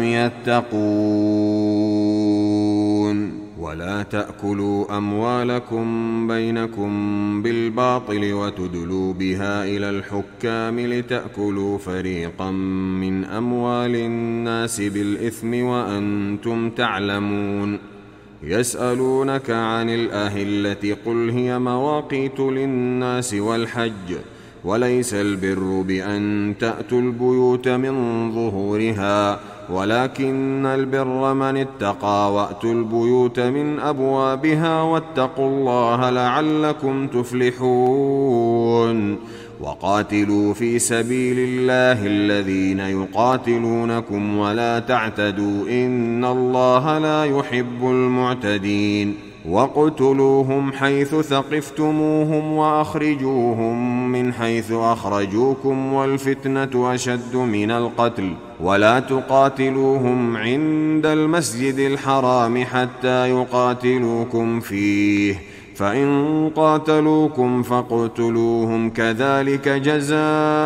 يتقون. ولا تأكلوا أموالكم بينكم بالباطل وتدلوا بها إلى الحكام لتأكلوا فريقا من أموال الناس بالإثم وأنتم تعلمون. يسألونك عن الأهلة قل هي مواقيت للناس والحج، وليس البر بأن تأتوا البيوت من ظهورها، ولكن البر من اتقى وأتوا البيوت من أبوابها، واتقوا الله لعلكم تفلحون. وقاتلوا في سبيل الله الذين يقاتلونكم ولا تعتدوا إن الله لا يحب المعتدين. واقتلوهم حيث ثقفتموهم وأخرجوهم من حيث أخرجوكم والفتنة أشد من القتل، ولا تقاتلوهم عند المسجد الحرام حتى يقاتلوكم فيه، فإن قاتلوكم فاقتلوهم كذلك جزاء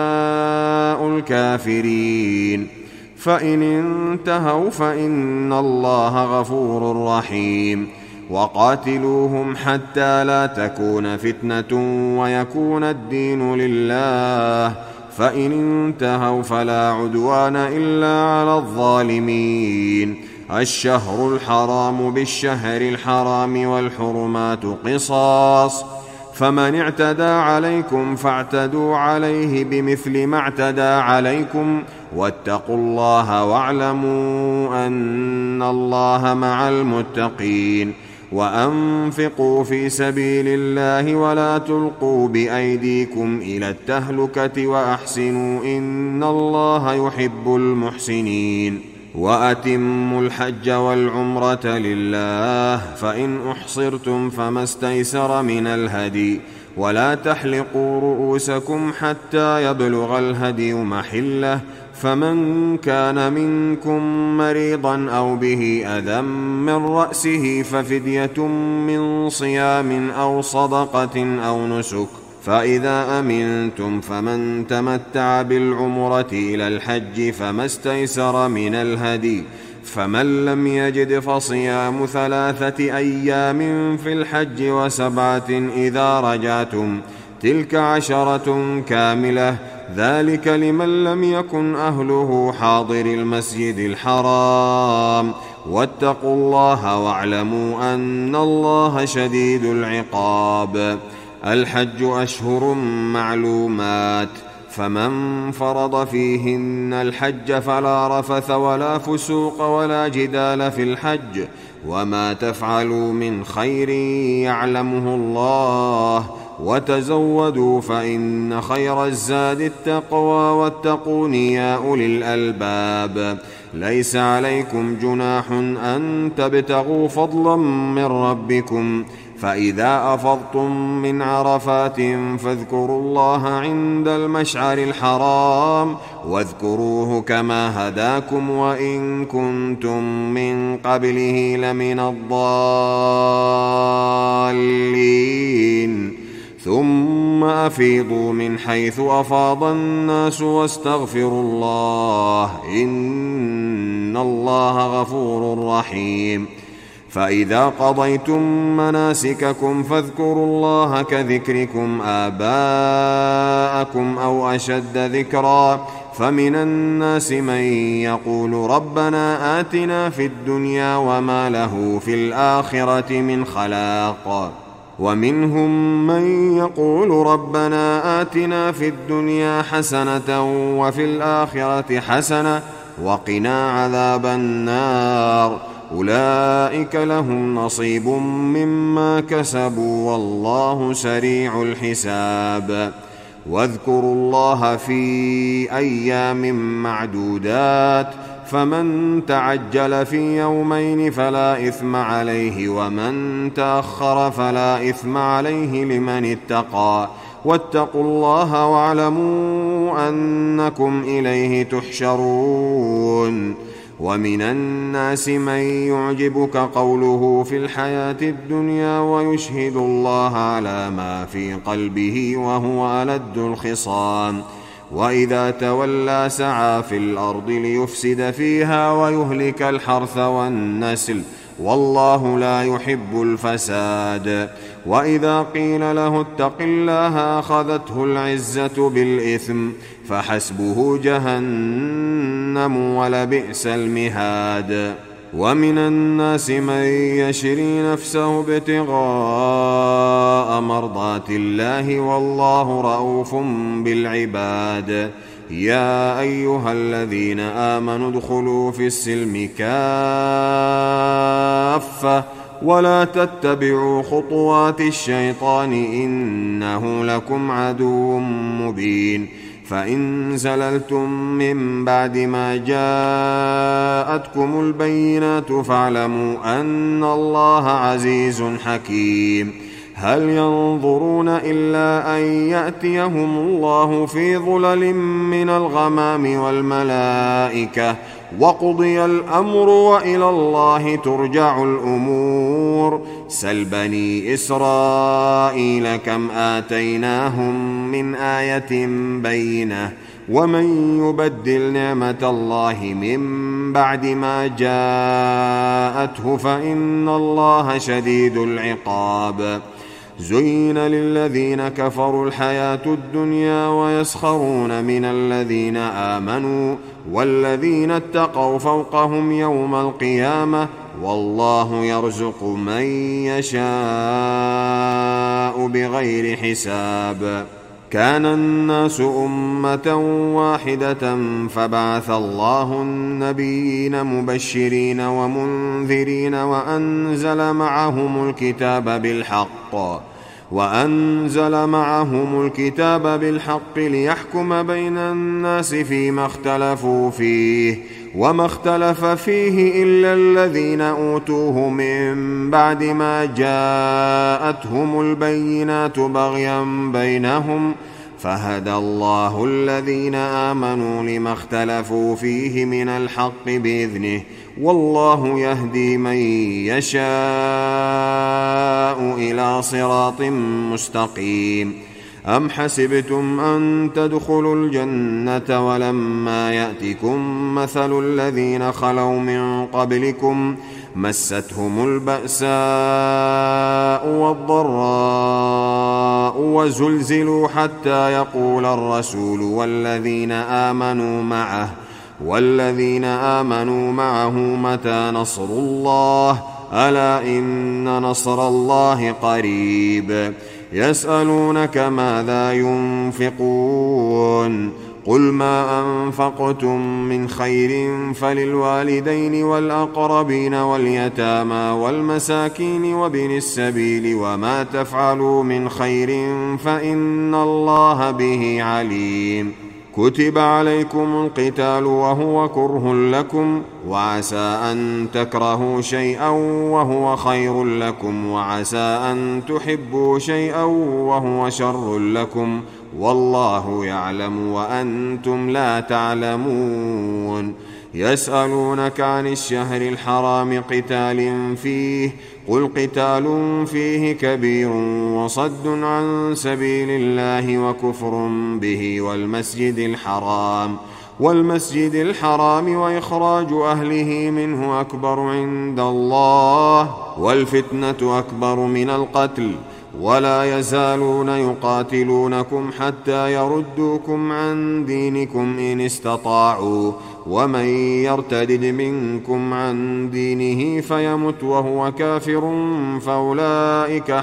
الكافرين، فإن انتهوا فإن الله غفور رحيم. وقاتلوهم حتى لا تكون فتنة ويكون الدين لله، فإن انتهوا فلا عدوان إلا على الظالمين. الشهر الحرام بالشهر الحرام والحرمات قصاص، فمن اعتدى عليكم فاعتدوا عليه بمثل ما اعتدى عليكم، واتقوا الله واعلموا أن الله مع المتقين. وأنفقوا في سبيل الله ولا تلقوا بأيديكم إلى التهلكة وأحسنوا إن الله يحب المحسنين. وأتموا الحج والعمرة لله، فإن أحصرتم فما استيسر من الهدي، ولا تحلقوا رؤوسكم حتى يبلغ الهدي محله، فمن كان منكم مريضا أو به أذى من رأسه ففدية من صيام أو صدقة أو نسك، فإذا أمنتم فمن تمتع بالعمرة إلى الحج فما استيسر من الهدي، فمن لم يجد فصيام 3 أيام في الحج و7 إذا رجعتم، تلك 10 كاملة، ذلك لمن لم يكن أهله حاضر المسجد الحرام. واتقوا الله واعلموا أن الله شديد العقاب. الحج أشهر معلومات، فمن فرض فيهن الحج فلا رفث ولا فسوق ولا جدال في الحج، وما تفعلوا من خير يعلمه الله، وتزودوا فإن خير الزاد التقوى واتقون يا أولي الألباب. ليس عليكم جناح أن تبتغوا فضلا من ربكم، فإذا أفضتم من عرفات فاذكروا الله عند المشعر الحرام واذكروه كما هداكم وإن كنتم من قبله لمن الضالين. ثم أفيضوا من حيث أفاض الناس واستغفروا الله إن الله غفور رحيم. فإذا قضيتم مناسككم فاذكروا الله كذكركم آباءكم أو أشد ذكرا. فمن الناس من يقول ربنا آتنا في الدنيا وما له في الآخرة من خلاق، ومنهم من يقول ربنا آتنا في الدنيا حسنة وفي الآخرة حسنة وقنا عذاب النار. أولئك لهم نصيب مما كسبوا والله سريع الحساب. واذكروا الله في أيام معدودات، فمن تعجل في يومين فلا إثم عليه ومن تأخر فلا إثم عليه لمن اتقى. واتقوا الله واعلموا أنكم إليه تحشرون. ومن الناس من يعجبك قوله في الحياة الدنيا ويشهد الله على ما في قلبه وهو ألد الخصام. وإذا تولى سعى في الأرض ليفسد فيها ويهلك الحرث والنسل والله لا يحب الفساد. وإذا قيل له اتق الله أخذته العزة بالإثم فحسبه جهنم ولبئس المهاد. ومن الناس من يشري نفسه ابتغاء مرضات الله والله رؤوف بالعباد. يا أيها الذين آمنوا ادخلوا في السلم كافة ولا تتبعوا خطوات الشيطان إنه لكم عدو مبين. فإن زللتم من بعد ما جاءتكم البينات فاعلموا أن الله عزيز حكيم. هل ينظرون إلا أن يأتيهم الله في ظلل من الغمام والملائكة وقضي الأمر وإلى الله ترجع الأمور. سل بني إسرائيل كم آتيناهم من آية بينة ومن يبدل نعمة الله من بعد ما جاءته فإن الله شديد العقاب. زين للذين كفروا الحياة الدنيا ويسخرون من الذين آمنوا والذين اتقوا فوقهم يوم القيامة والله يرزق من يشاء بغير حساب. كان الناس أمة واحدة فبعث الله النبيين مبشرين ومنذرين وأنزل معهم الكتاب بالحق ليحكم بين الناس فيما اختلفوا فيه وما اختلف فيه إلا الذين أوتوه من بعد ما جاءتهم البينات بغيا بينهم فهدى الله الذين آمنوا لما اختلفوا فيه من الحق بإذنه والله يهدي من يشاء إلى صراط مستقيم. أم حسبتم أن تدخلوا الجنة ولما يأتكم مثل الذين خلوا من قبلكم مستهم البأساء والضراء وزلزلوا حتى يقول الرسول والذين آمنوا معه متى نصر الله ألا إن نصر الله قريب. يسألونك ماذا ينفقون قل ما أنفقتم من خير فللوالدين والأقربين واليتامى والمساكين وابن السبيل وما تفعلوا من خير فإن الله به عليم. كتب عليكم القتال وهو كره لكم وعسى أن تكرهوا شيئا وهو خير لكم وعسى أن تحبوا شيئا وهو شر لكم والله يعلم وأنتم لا تعلمون. يسألونك عن الشهر الحرام قتال فيه قل قتال فيه كبير وصد عن سبيل الله وكفر به والمسجد الحرام وإخراج أهله منه أكبر عند الله والفتنة أكبر من القتل ولا يزالون يقاتلونكم حتى يردوكم عن دينكم إن استطاعوا ومن يرتد منكم عن دينه فيمت وهو كافر فأولئك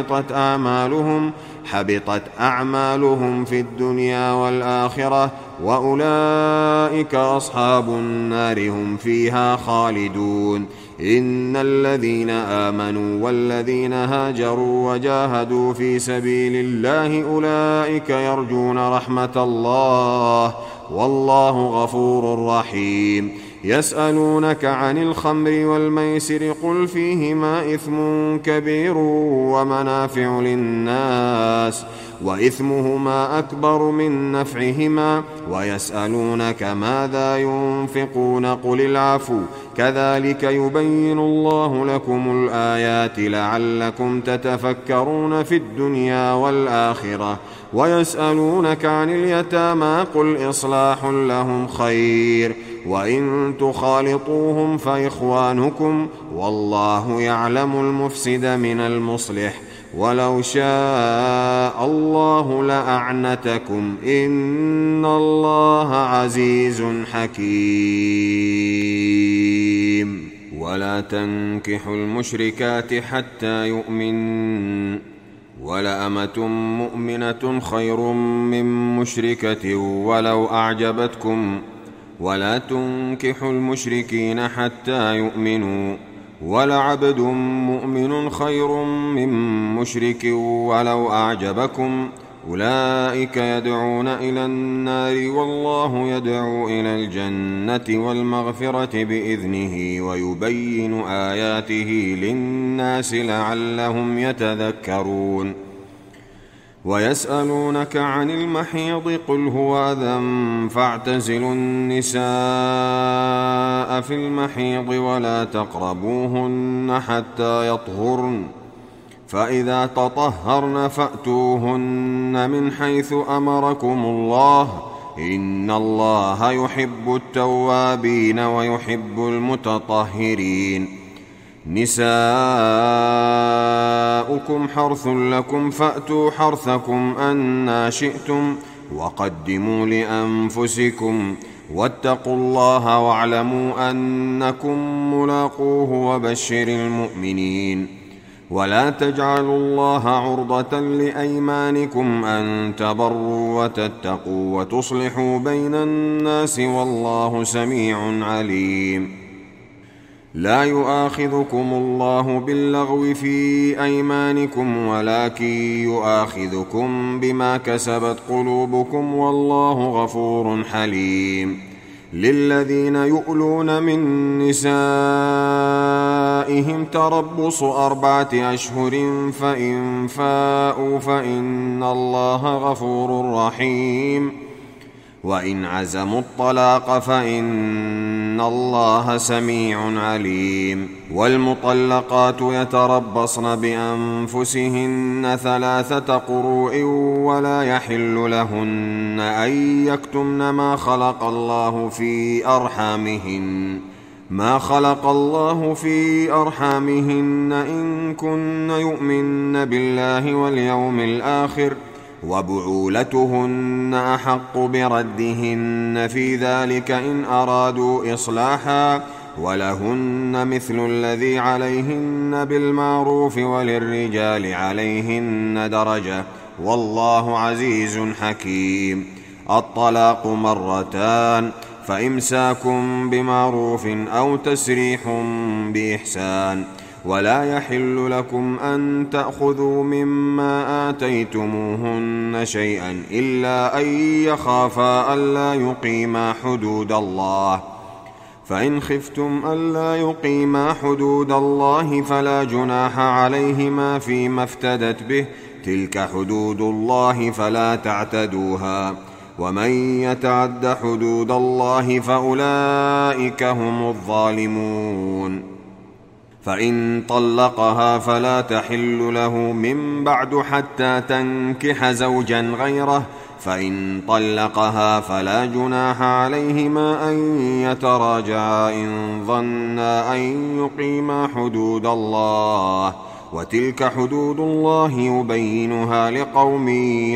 حبطت أعمالهم في الدنيا والآخرة وأولئك أصحاب النار هم فيها خالدون. إن الذين آمنوا والذين هاجروا وجاهدوا في سبيل الله أولئك يرجون رحمة الله والله غفور رحيم. يسألونك عن الخمر والميسر قل فيهما إثم كبير ومنافع للناس وإثمهما أكبر من نفعهما ويسألونك ماذا ينفقون قل العفو كذلك يبين الله لكم الآيات لعلكم تتفكرون في الدنيا والآخرة. ويسألونك عن اليتامى قل إصلاح لهم خير وإن تخالطوهم فإخوانكم والله يعلم المفسد من المصلح ولو شاء الله لأعنتكم إن الله عزيز حكيم. ولا تنكحوا المشركات حتى يؤمن ولأمة مؤمنة خير من مشركة ولو أعجبتكم ولا تنكحوا المشركين حتى يؤمنوا ولعبد مؤمن خير من مشرك ولو أعجبكم أولئك يدعون إلى النار والله يدعو إلى الجنة والمغفرة بإذنه ويبين آياته للناس لعلهم يتذكرون. ويسألونك عن المحيض قل هو أذى فاعتزلوا النساء في المحيض ولا تقربوهن حتى يطهرن فإذا تطهرن فأتوهن من حيث أمركم الله إن الله يحب التوابين ويحب المتطهرين. نساؤكم حرث لكم فأتوا حرثكم أنى شئتم وقدموا لأنفسكم واتقوا الله واعلموا أنكم ملاقوه وبشر المؤمنين. ولا تجعلوا الله عرضة لأيمانكم أن تبروا وتتقوا وتصلحوا بين الناس والله سميع عليم. لا يؤاخذكم الله باللغو في أيمانكم ولكن يؤاخذكم بما كسبت قلوبكم والله غفور حليم. للذين يؤلون من نسائهم تربص 4 أشهر فإن فاءوا فإن الله غفور رحيم وإن عزموا الطلاق فإن الله سميع عليم. والمطلقات يتربصن بأنفسهن 3 قروء ولا يحل لهن أن يكتمن ما خلق الله في أرحامهن إن كن يؤمن بالله واليوم الآخر وبعولتهن أحق بردهن في ذلك إن أرادوا إصلاحا ولهن مثل الذي عليهن بالمعروف وللرجال عليهن درجة والله عزيز حكيم. الطلاق مرتان، فإمساكم بمعروف أو تسريح بإحسان. ولا يحل لكم أن تأخذوا مما آتيتموهن شيئا إلا أن يخافا ألا يقيما حدود الله، فإن خفتم ألا يقيما حدود الله فلا جناح عليهما فيما افتدت به، تلك حدود الله فلا تعتدوها، ومن يتعد حدود الله فأولئك هم الظالمون. فإن طلقها فلا تحل له من بعد حتى تنكح زوجا غيره، فإن طلقها فلا جناح عليهما أن يتراجعا إن ظنا أن يقيما حدود الله، وتلك حدود الله يبينها لقوم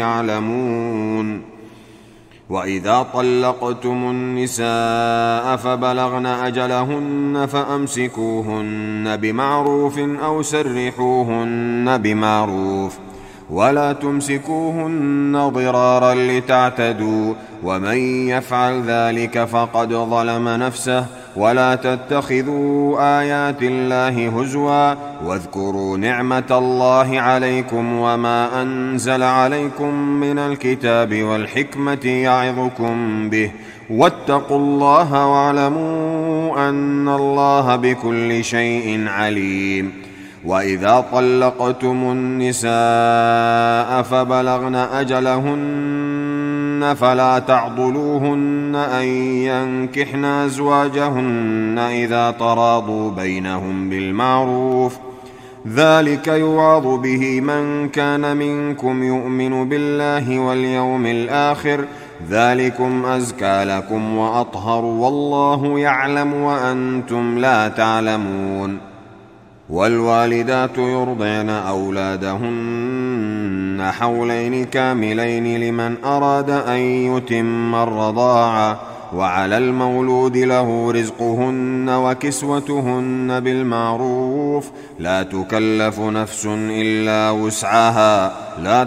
يعلمون. وإذا طلقتم النساء فبلغن أجلهن فأمسكوهن بمعروف أو سرحوهن بمعروف، ولا تمسكوهن ضرارا لتعتدوا، ومن يفعل ذلك فقد ظلم نفسه. ولا تتخذوا آيات الله هزوا، واذكروا نعمة الله عليكم وما أنزل عليكم من الكتاب والحكمة يعظكم به، واتقوا الله واعلموا أن الله بكل شيء عليم. وإذا طلقتم النساء فبلغن أجلهن فلا تعضلوهن أن ينكحن أزواجهن إذا تراضوا بينهم بالمعروف، ذلك يوعظ به من كان منكم يؤمن بالله واليوم الآخر، ذلكم أزكى لكم وأطهر، والله يعلم وأنتم لا تعلمون. والوالدات يرضعن أولادهن حولين كاملين لمن أراد أن يتم الرضاعة، وعلى المولود له رزقهن وكسوتهن بالمعروف، لا تكلف نفس إلا وسعها، لا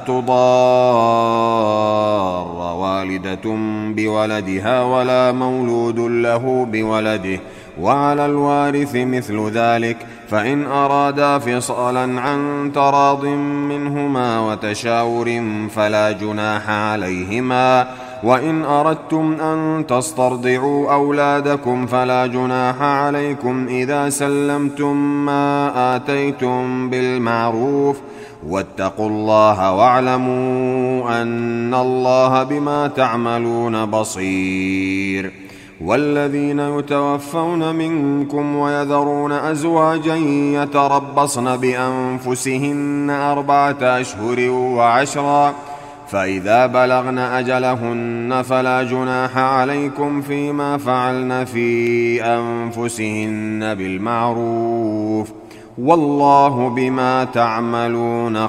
تضار والدة بولدها ولا مولود له بولده، وعلى الوارث مثل ذلك، فإن أرادا فصالا عن تراض منهما وتشاور فلا جناح عليهما. وإن أردتم أن تسترضعوا أولادكم فلا جناح عليكم إذا سلمتم ما آتيتم بالمعروف، واتقوا الله واعلموا أن الله بما تعملون بصير. والذين يتوفون منكم ويذرون أزواجا يتربصن بأنفسهن 4 أشهر وعشرا، فإذا بلغن أجلهن فلا جناح عليكم فيما فعلن في أنفسهن بالمعروف، والله بما تعملون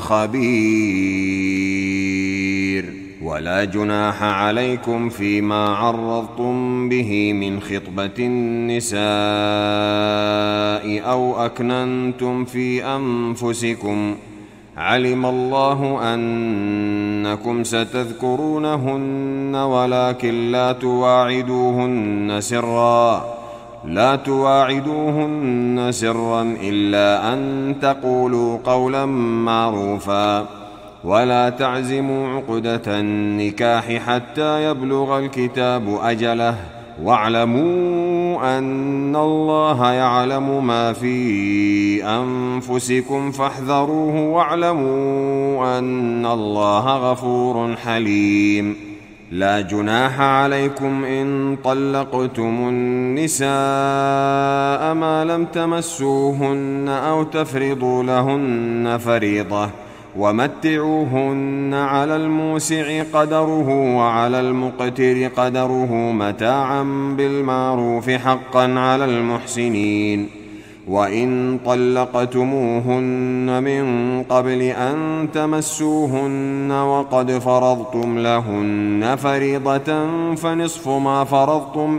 خبير. ولا جناح عليكم فيما عرضتم به من خطبة النساء أو أكننتم في أنفسكم، علم الله أنكم ستذكرونهن ولكن لا تواعدوهن سرا إلا أن تقولوا قولا معروفا، ولا تعزموا عقدة النكاح حتى يبلغ الكتاب أجله، واعلموا أن الله يعلم ما في أنفسكم فاحذروه، واعلموا أن الله غفور حليم. لا جناح عليكم إن طلقتم النساء ما لم تمسوهن أو تفرضوا لهن فريضة، ومتعوهن على الموسع قدره وعلى المقتر قدره متاعا بالمعروف حقا على المحسنين. وإن طلقتموهن من قبل أن تمسوهن وقد فرضتم لهن فريضة فنصف ما فرضتم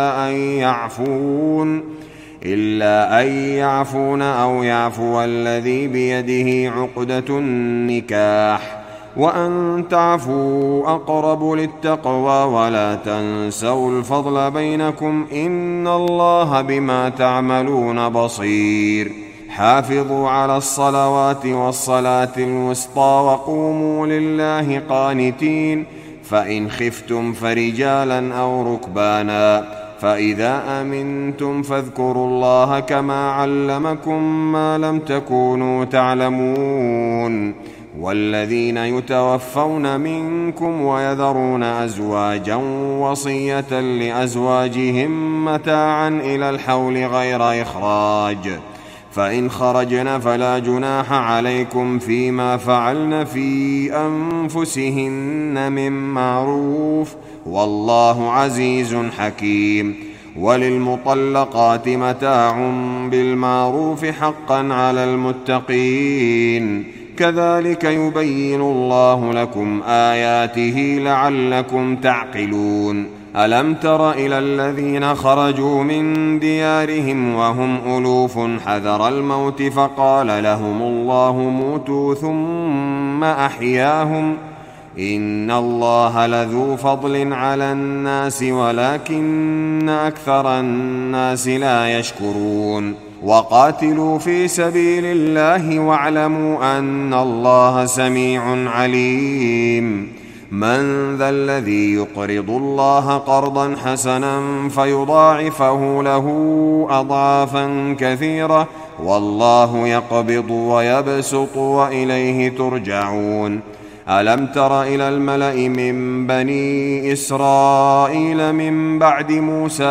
إلا أن يعفون أو يعفو الذي بيده عقدة النكاح، وأن تعفوا أقرب للتقوى ولا تنسوا الفضل بينكم إن الله بما تعملون بصير. حافظوا على الصلوات والصلاة الوسطى وقوموا لله قانتين. فإن خفتم فرجالا أو ركبانا فإذا أمنتم فاذكروا الله كما علمكم ما لم تكونوا تعلمون. والذين يتوفون منكم ويذرون أزواجا وصية لأزواجهم متاعا إلى الحول غير إخراج فإن خرجن فلا جناح عليكم فيما فعلن في أنفسهن من معروف والله عزيز حكيم. وللمطلقات متاع بالمعروف حقا على المتقين كذلك يبين الله لكم آياته لعلكم تعقلون. ألم تر إلى الذين خرجوا من ديارهم وهم ألوف حذر الموت فقال لهم الله موتوا ثم أحياهم إن الله لذو فضل على الناس ولكن أكثر الناس لا يشكرون. وقاتلوا في سبيل الله واعلموا أن الله سميع عليم. من ذا الذي يقرض الله قرضا حسنا فيضاعفه له أضعافا كثيرة والله يقبض ويبسط وإليه ترجعون. ألم تر إلى الملأ من بني إسرائيل من بعد موسى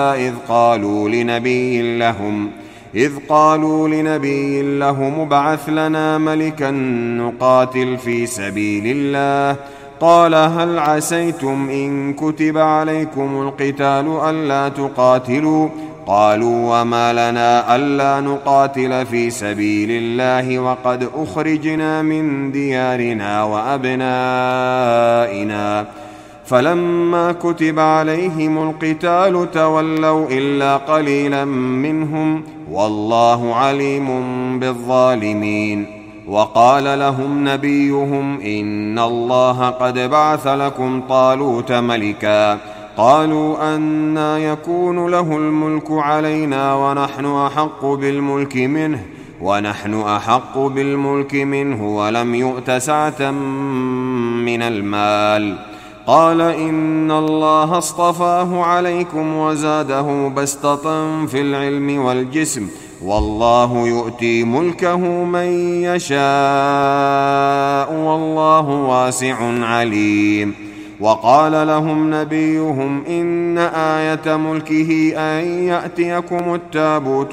إذ قالوا لنبي لهم ابعث لنا ملكا نقاتل في سبيل الله قال هل عسيتم إن كتب عليكم القتال ألا تقاتلوا قالوا وما لنا ألا نقاتل في سبيل الله وقد أخرجنا من ديارنا وأبنائنا فلما كتب عليهم القتال تولوا إلا قليلا منهم والله عليم بالظالمين. وقال لهم نبيهم إن الله قد بعث لكم طالوت ملكا قالوا أنى يكون له الملك علينا ونحن أحق بالملك منه ولم يؤت سعة من المال قال إن الله اصطفاه عليكم وزاده بسطة في العلم والجسم والله يؤتي ملكه من يشاء والله واسع عليم. وقال لهم نبيهم إن آية ملكه أن يأتيكم التابوت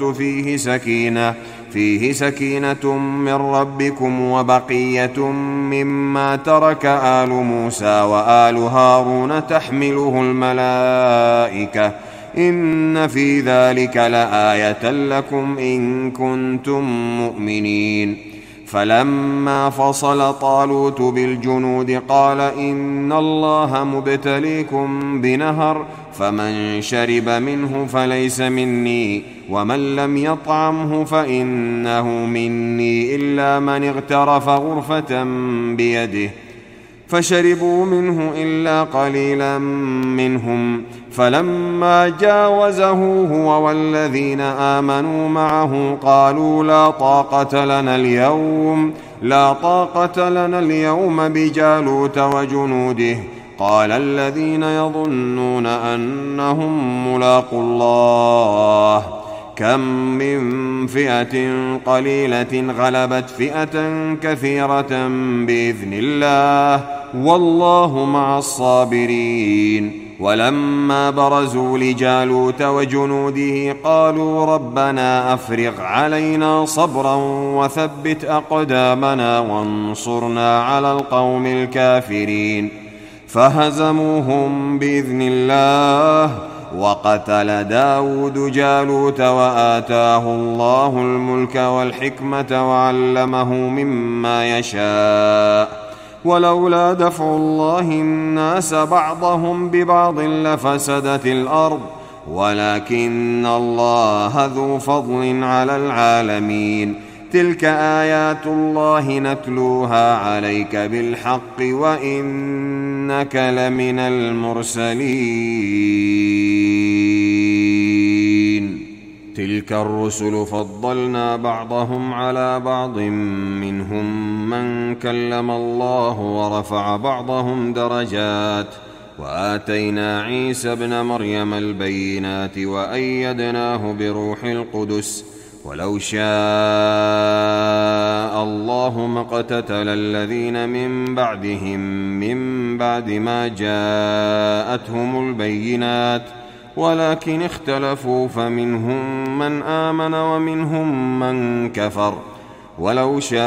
فيه سكينة من ربكم وبقية مما ترك آل موسى وآل هارون تحمله الملائكة إن في ذلك لآية لكم إن كنتم مؤمنين. فلما فصل طالوت بالجنود قال إن الله مبتليكم بنهر فمن شرب منه فليس مني ومن لم يطعمه فإنه مني إلا من اغترف غرفة بيده فشربوا منه إلا قليلا منهم فلما جاوزه هو والذين آمنوا معه قالوا لا طاقة لنا اليوم بجالوت وجنوده قال الذين يظنون أنهم ملاقوا الله كم من فئة قليلة غلبت فئة كثيرة بإذن الله والله مع الصابرين. ولما برزوا لجالوت وجنوده قالوا ربنا أفرغ علينا صبرا وثبت أقدامنا وانصرنا على القوم الكافرين فهزموهم بإذن الله. وقتل داود جالوت وآتاه الله الملك والحكمة وعلمه مما يشاء ولولا دفع الله الناس بعضهم ببعض لفسدت الأرض ولكن الله ذو فضل على العالمين. تلك آيات الله نتلوها عليك بالحق وإنك لمن المرسلين. تلك الرسل فضلنا بعضهم على بعض منهم من كلم الله ورفع بعضهم درجات وآتينا عيسى ابن مريم البينات وأيدناه بروح القدس ولو شاء الله ما اقتتل الذين من بعدهم من بعد ما جاءتهم البينات ولكن اختلفوا فمنهم من آمن ومنهم من كفر ولو شاء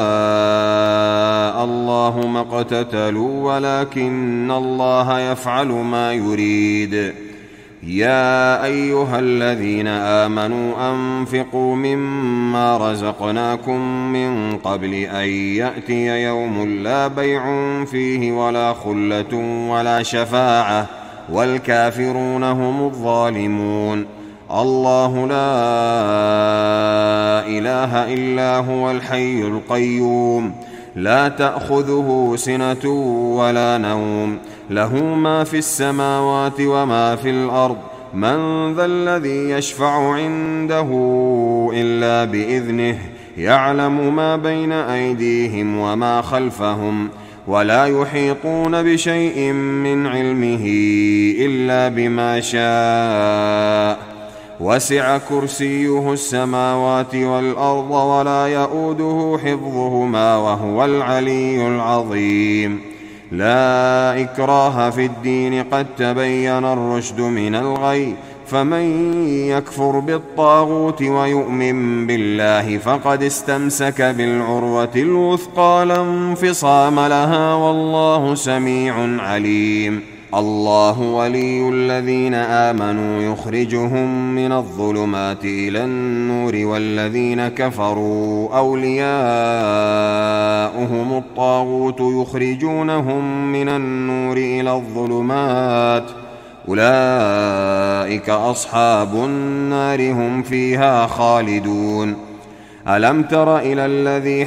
الله ما اقتتلوا ولكن الله يفعل ما يريد. يا أيها الذين آمنوا أنفقوا مما رزقناكم من قبل أن يأتي يوم لا بيع فيه ولا خلة ولا شفاعة والكافرون هم الظالمون. الله لا إله إلا هو الحي القيوم لا تأخذه سنة ولا نوم له ما في السماوات وما في الأرض من ذا الذي يشفع عنده إلا بإذنه يعلم ما بين أيديهم وما خلفهم ولا يحيطون بشيء من علمه إلا بما شاء وسع كرسيه السماوات والأرض ولا يؤوده حفظهما وهو العلي العظيم. لا إكراه في الدين قد تبين الرشد من الغي فمن يكفر بالطاغوت ويؤمن بالله فقد استمسك بالعروة الوثقى لا انفصام لها والله سميع عليم. الله ولي الذين آمنوا يخرجهم من الظلمات إلى النور والذين كفروا أولياؤهم الطاغوت يخرجونهم من النور إلى الظلمات أولئك أصحاب النار هم فيها خالدون. ألم تر إلى الذي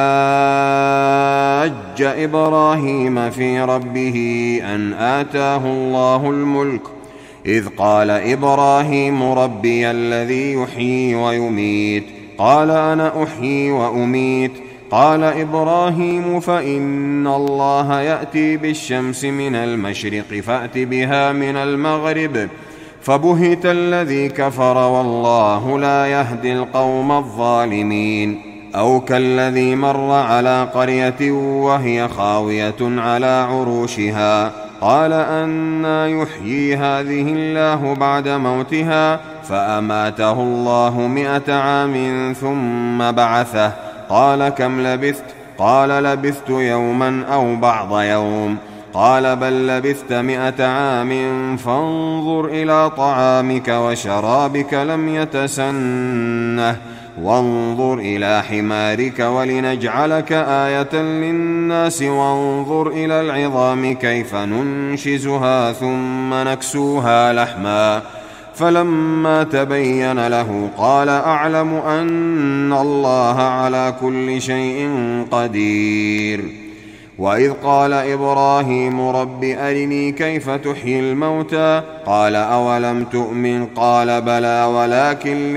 حاج إبراهيم في ربه أن آتاه الله الملك إذ قال إبراهيم ربي الذي يحيي ويميت قال أنا أحيي وأميت قال إبراهيم فإن الله يأتي بالشمس من المشرق فأت بها من المغرب فبهت الذي كفر والله لا يهدي القوم الظالمين. أو كالذي مر على قرية وهي خاوية على عروشها قال أنى يحيي هذه الله بعد موتها فأماته الله 100 عام ثم بعثه قال كم لبثت قال لبثت يوما أو بعض يوم قال بل لبثت 100 عام فانظر إلى طعامك وشرابك لم يتسنه وانظر إلى حمارك ولنجعلك آية للناس وانظر إلى العظام كيف ننشزها ثم نكسوها لحما فلما تبين له قال أعلم أن الله على كل شيء قدير. وإذ قال إبراهيم رب أرني كيف تحيي الموتى قال أولم تؤمن قال بلى ولكن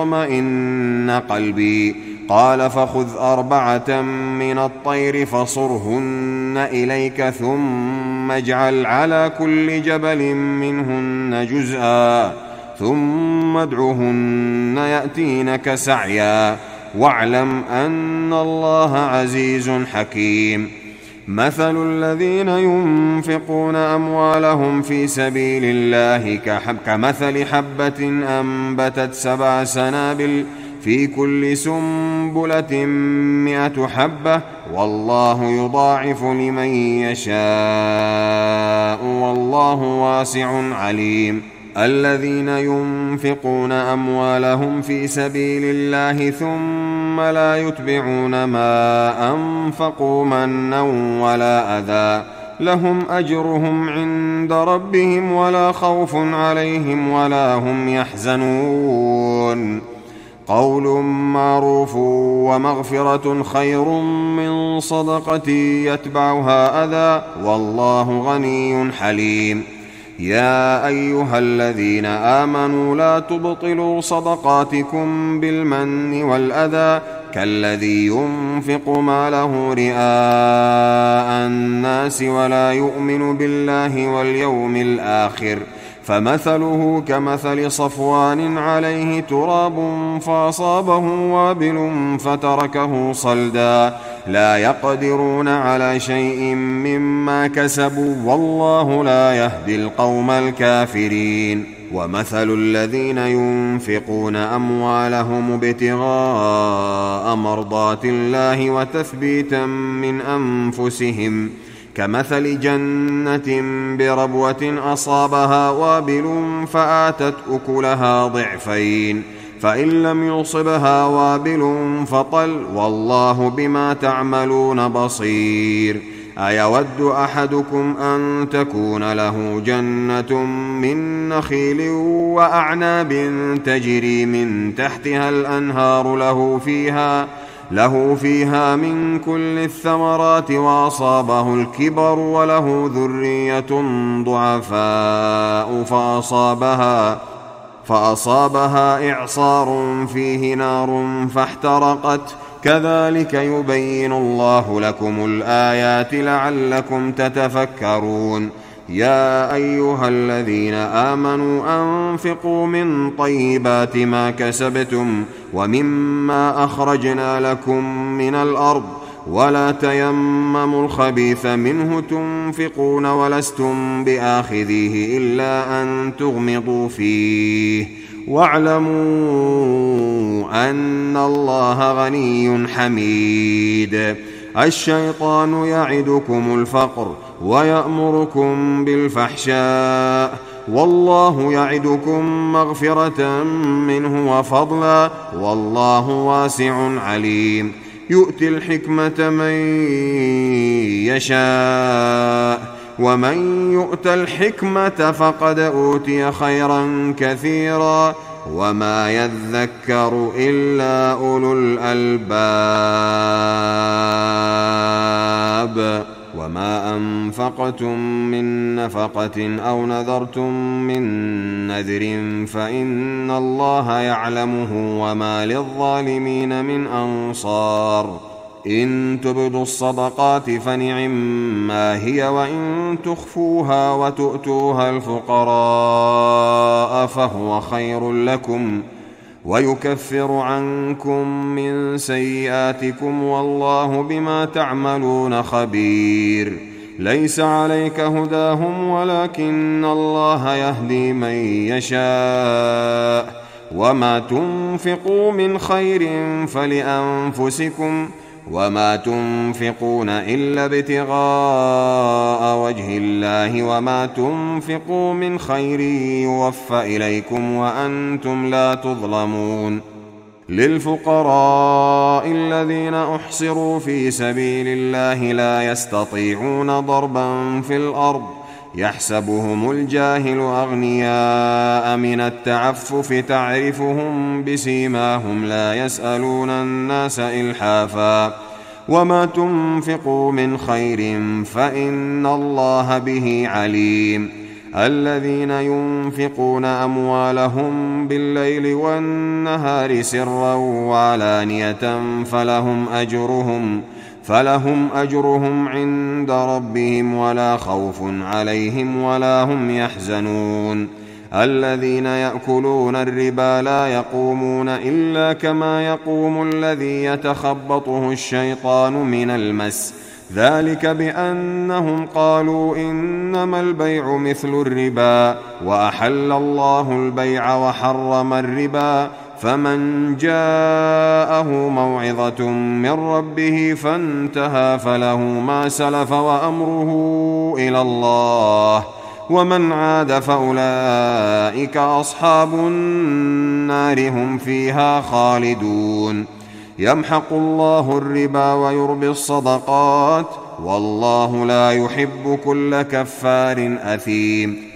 ليطمئن قلبي قال فخذ 4 من الطير فصرهن إليك ثم اجعل على كل جبل منهن جزءا ثم ادعهن يأتينك سعيا واعلم أن الله عزيز حكيم. مثل الذين ينفقون أموالهم في سبيل الله كمثل حبة أنبتت 7 سنابل في كل سنبلة 100 حبة والله يضاعف لمن يشاء والله واسع عليم. الذين ينفقون أموالهم في سبيل الله ثم لا يتبعون ما أنفقوا منا ولا أذى لهم أجرهم عند ربهم ولا خوف عليهم ولا هم يحزنون. قول معروف ومغفرة خير من صدقة يتبعها أذى والله غني حليم. يا أيها الذين آمنوا لا تبطلوا صدقاتكم بالمن والأذى كالذي ينفق ماله رئاء الناس ولا يؤمن بالله واليوم الآخر فمثله كمثل صفوان عليه تراب فأصابه وابل فتركه صلدا لا يقدرون على شيء مما كسبوا والله لا يهدي القوم الكافرين. ومثل الذين ينفقون أموالهم ابتغاء مرضات الله وتثبيتا من أنفسهم كمثل جنة بربوة أصابها وابل فآتت أكلها ضعفين فإن لم يصبها وابل فطل والله بما تعملون بصير. أيود أحدكم أن تكون له جنة من نخيل وأعناب تجري من تحتها الأنهار له فيها من كل الثمرات وأصابه الكبر وله ذرية ضعفاء فأصابها إعصار فيه نار فاحترقت كذلك يبين الله لكم الآيات لعلكم تتفكرون. يا أيها الذين آمنوا أنفقوا من طيبات ما كسبتم ومما أخرجنا لكم من الأرض ولا تيمموا الخبيث منه تنفقون ولستم بآخذيه إلا أن تغمضوا فيه واعلموا أن الله غني حميد. الشيطان يعدكم الفقر ويأمركم بالفحشاء والله يعدكم مغفرة منه وفضلا والله واسع عليم. يؤتي الحكمة من يشاء ومن يؤت الحكمة فقد أوتي خيرا كثيرا وما يذكر إلا أولو الألباب. وما أنفقتم من نفقة أو نذرتم من نذر فإن الله يعلمه وما للظالمين من أنصار. إن تبدوا الصدقات فنعما هي وإن تخفوها وتؤتوها الفقراء فهو خير لكم ويكفر عنكم من سيئاتكم والله بما تعملون خبير. ليس عليك هداهم ولكن الله يهدي من يشاء وما تنفقوا من خير فلأنفسكم وما تنفقون إلا ابتغاء وجه الله وما تنفقوا من خير يوفى إليكم وأنتم لا تظلمون. للفقراء الذين أحصروا في سبيل الله لا يستطيعون ضربا في الأرض يحسبهم الجاهل أغنياء من التعفف تعرفهم بسيماهم لا يسألون الناس إلحافا وما تنفقوا من خير فإن الله به عليم. الذين ينفقون أموالهم بالليل والنهار سرا وعلانية فلهم أجرهم عند ربهم ولا خوف عليهم ولا هم يحزنون. الذين يأكلون الربا لا يقومون إلا كما يقوم الذي يتخبطه الشيطان من المس ذلك بأنهم قالوا إنما البيع مثل الربا وأحل الله البيع وحرم الربا فمن جاءه موعظة من ربه فانتهى فله ما سلف وأمره إلى الله ومن عاد فأولئك أصحاب النار هم فيها خالدون. يمحق الله الربا ويربي الصدقات والله لا يحب كل كفار أثيم.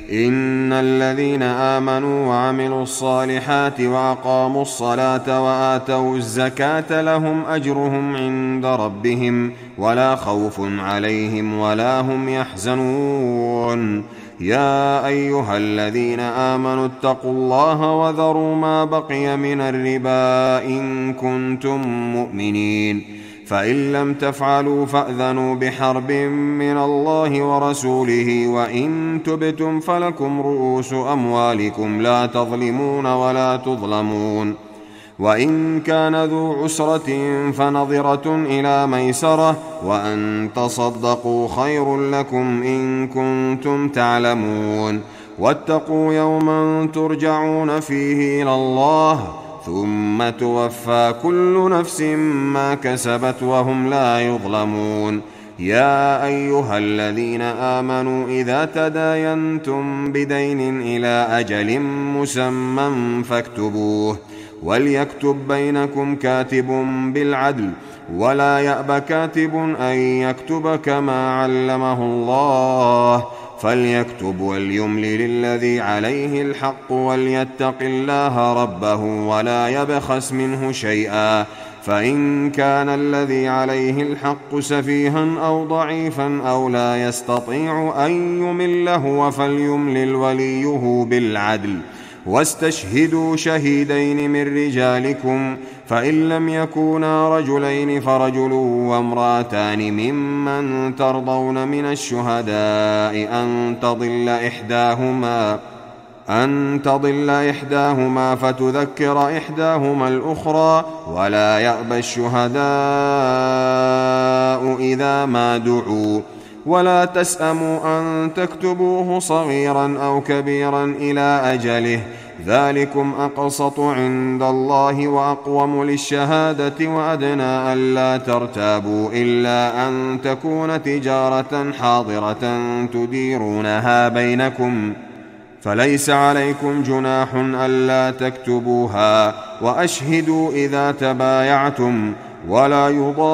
إن الذين آمنوا وعملوا الصالحات وأقاموا الصلاة وآتوا الزكاة لهم أجرهم عند ربهم ولا خوف عليهم ولا هم يحزنون. يا أيها الذين آمنوا اتقوا الله وذروا ما بقي من الربا إن كنتم مؤمنين، فإن لم تفعلوا فأذنوا بحرب من الله ورسوله، وإن تبتم فلكم رؤوس أموالكم لا تظلمون ولا تظلمون. وإن كان ذو عسرة فنظرة إلى ميسرة، وأن تصدقوا خير لكم إن كنتم تعلمون. واتقوا يوما ترجعون فيه إلى الله ثم توفى كل نفس ما كسبت وهم لا يظلمون. يا أيها الذين آمنوا إذا تداينتم بدين إلى أجل مسمى فاكتبوه، وليكتب بينكم كاتب بالعدل، ولا يأب كاتب أن يكتب كما علمه الله، فليكتب وليملل الذي عليه الحق وليتق الله ربه ولا يبخس منه شيئا، فإن كان الذي عليه الحق سفيها أو ضعيفا أو لا يستطيع أن يمل هو فليملل وليه بالعدل، واستشهدوا شهيدين من رجالكم، فإن لم يكونا رجلين فرجل وامرأتان ممن ترضون من الشهداء أن تضل إحداهما فتذكر إحداهما الأخرى، ولا يأبى الشهداء إذا ما دعوا. ولا تسأموا أن تكتبوه صغيرا أو كبيرا إلى أجله، ذلكم أقسط عند الله وأقوم للشهادة، وأدنى ألا ترتابوا إلا أن تكون تجارة حاضرة تديرونها بينكم، فليس عليكم جناح ألا تكتبوها، وأشهدوا إذا تبايعتم، ولا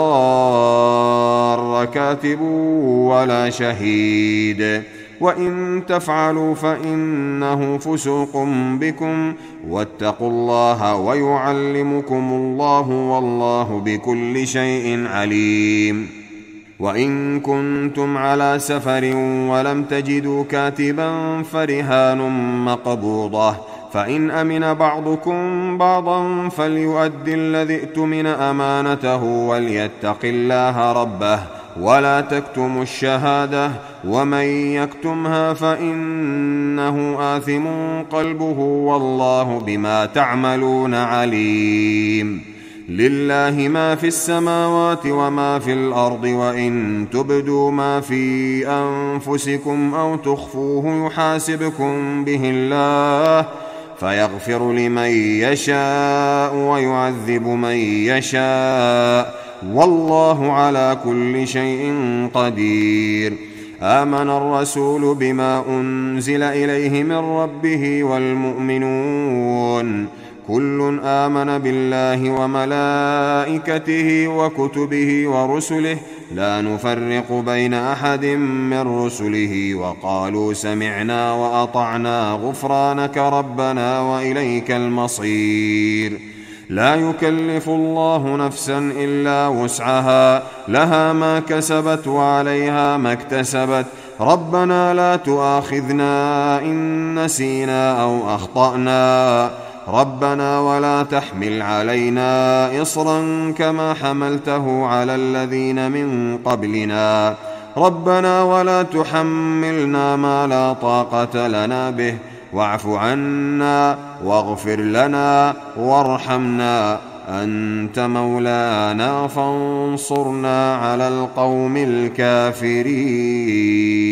يضار كاتب ولا شهيد، وإن تفعلوا فإنه فسوق بكم، واتقوا الله ويعلمكم الله والله بكل شيء عليم. وإن كنتم على سفر ولم تجدوا كاتبا فرهان مقبوضة، فإن أمن بعضكم بعضا فليؤدي الذي ائتمن أمانته وليتق الله ربه، ولا تكتموا الشهادة، ومن يكتمها فإنه آثم قلبه والله بما تعملون عليم. لله ما في السماوات وما في الأرض، وإن تبدوا ما في أنفسكم أو تخفوه يحاسبكم به الله، فيغفر لمن يشاء ويعذب من يشاء، والله على كل شيء قدير. آمن الرسول بما أنزل إليه من ربه والمؤمنون كل آمن بالله وملائكته وكتبه ورسله لا نفرق بين أحد من رسله، وقالوا سمعنا وأطعنا غفرانك ربنا وإليك المصير. لا يكلف الله نفسا إلا وسعها، لها ما كسبت وعليها ما اكتسبت، ربنا لا تؤاخذنا إن نسينا أو أخطأنا، ربنا ولا تحمل علينا إصرا كما حملته على الذين من قبلنا، ربنا ولا تحملنا ما لا طاقة لنا به، واعف عنا واغفر لنا وارحمنا، أنت مولانا فانصرنا على القوم الكافرين.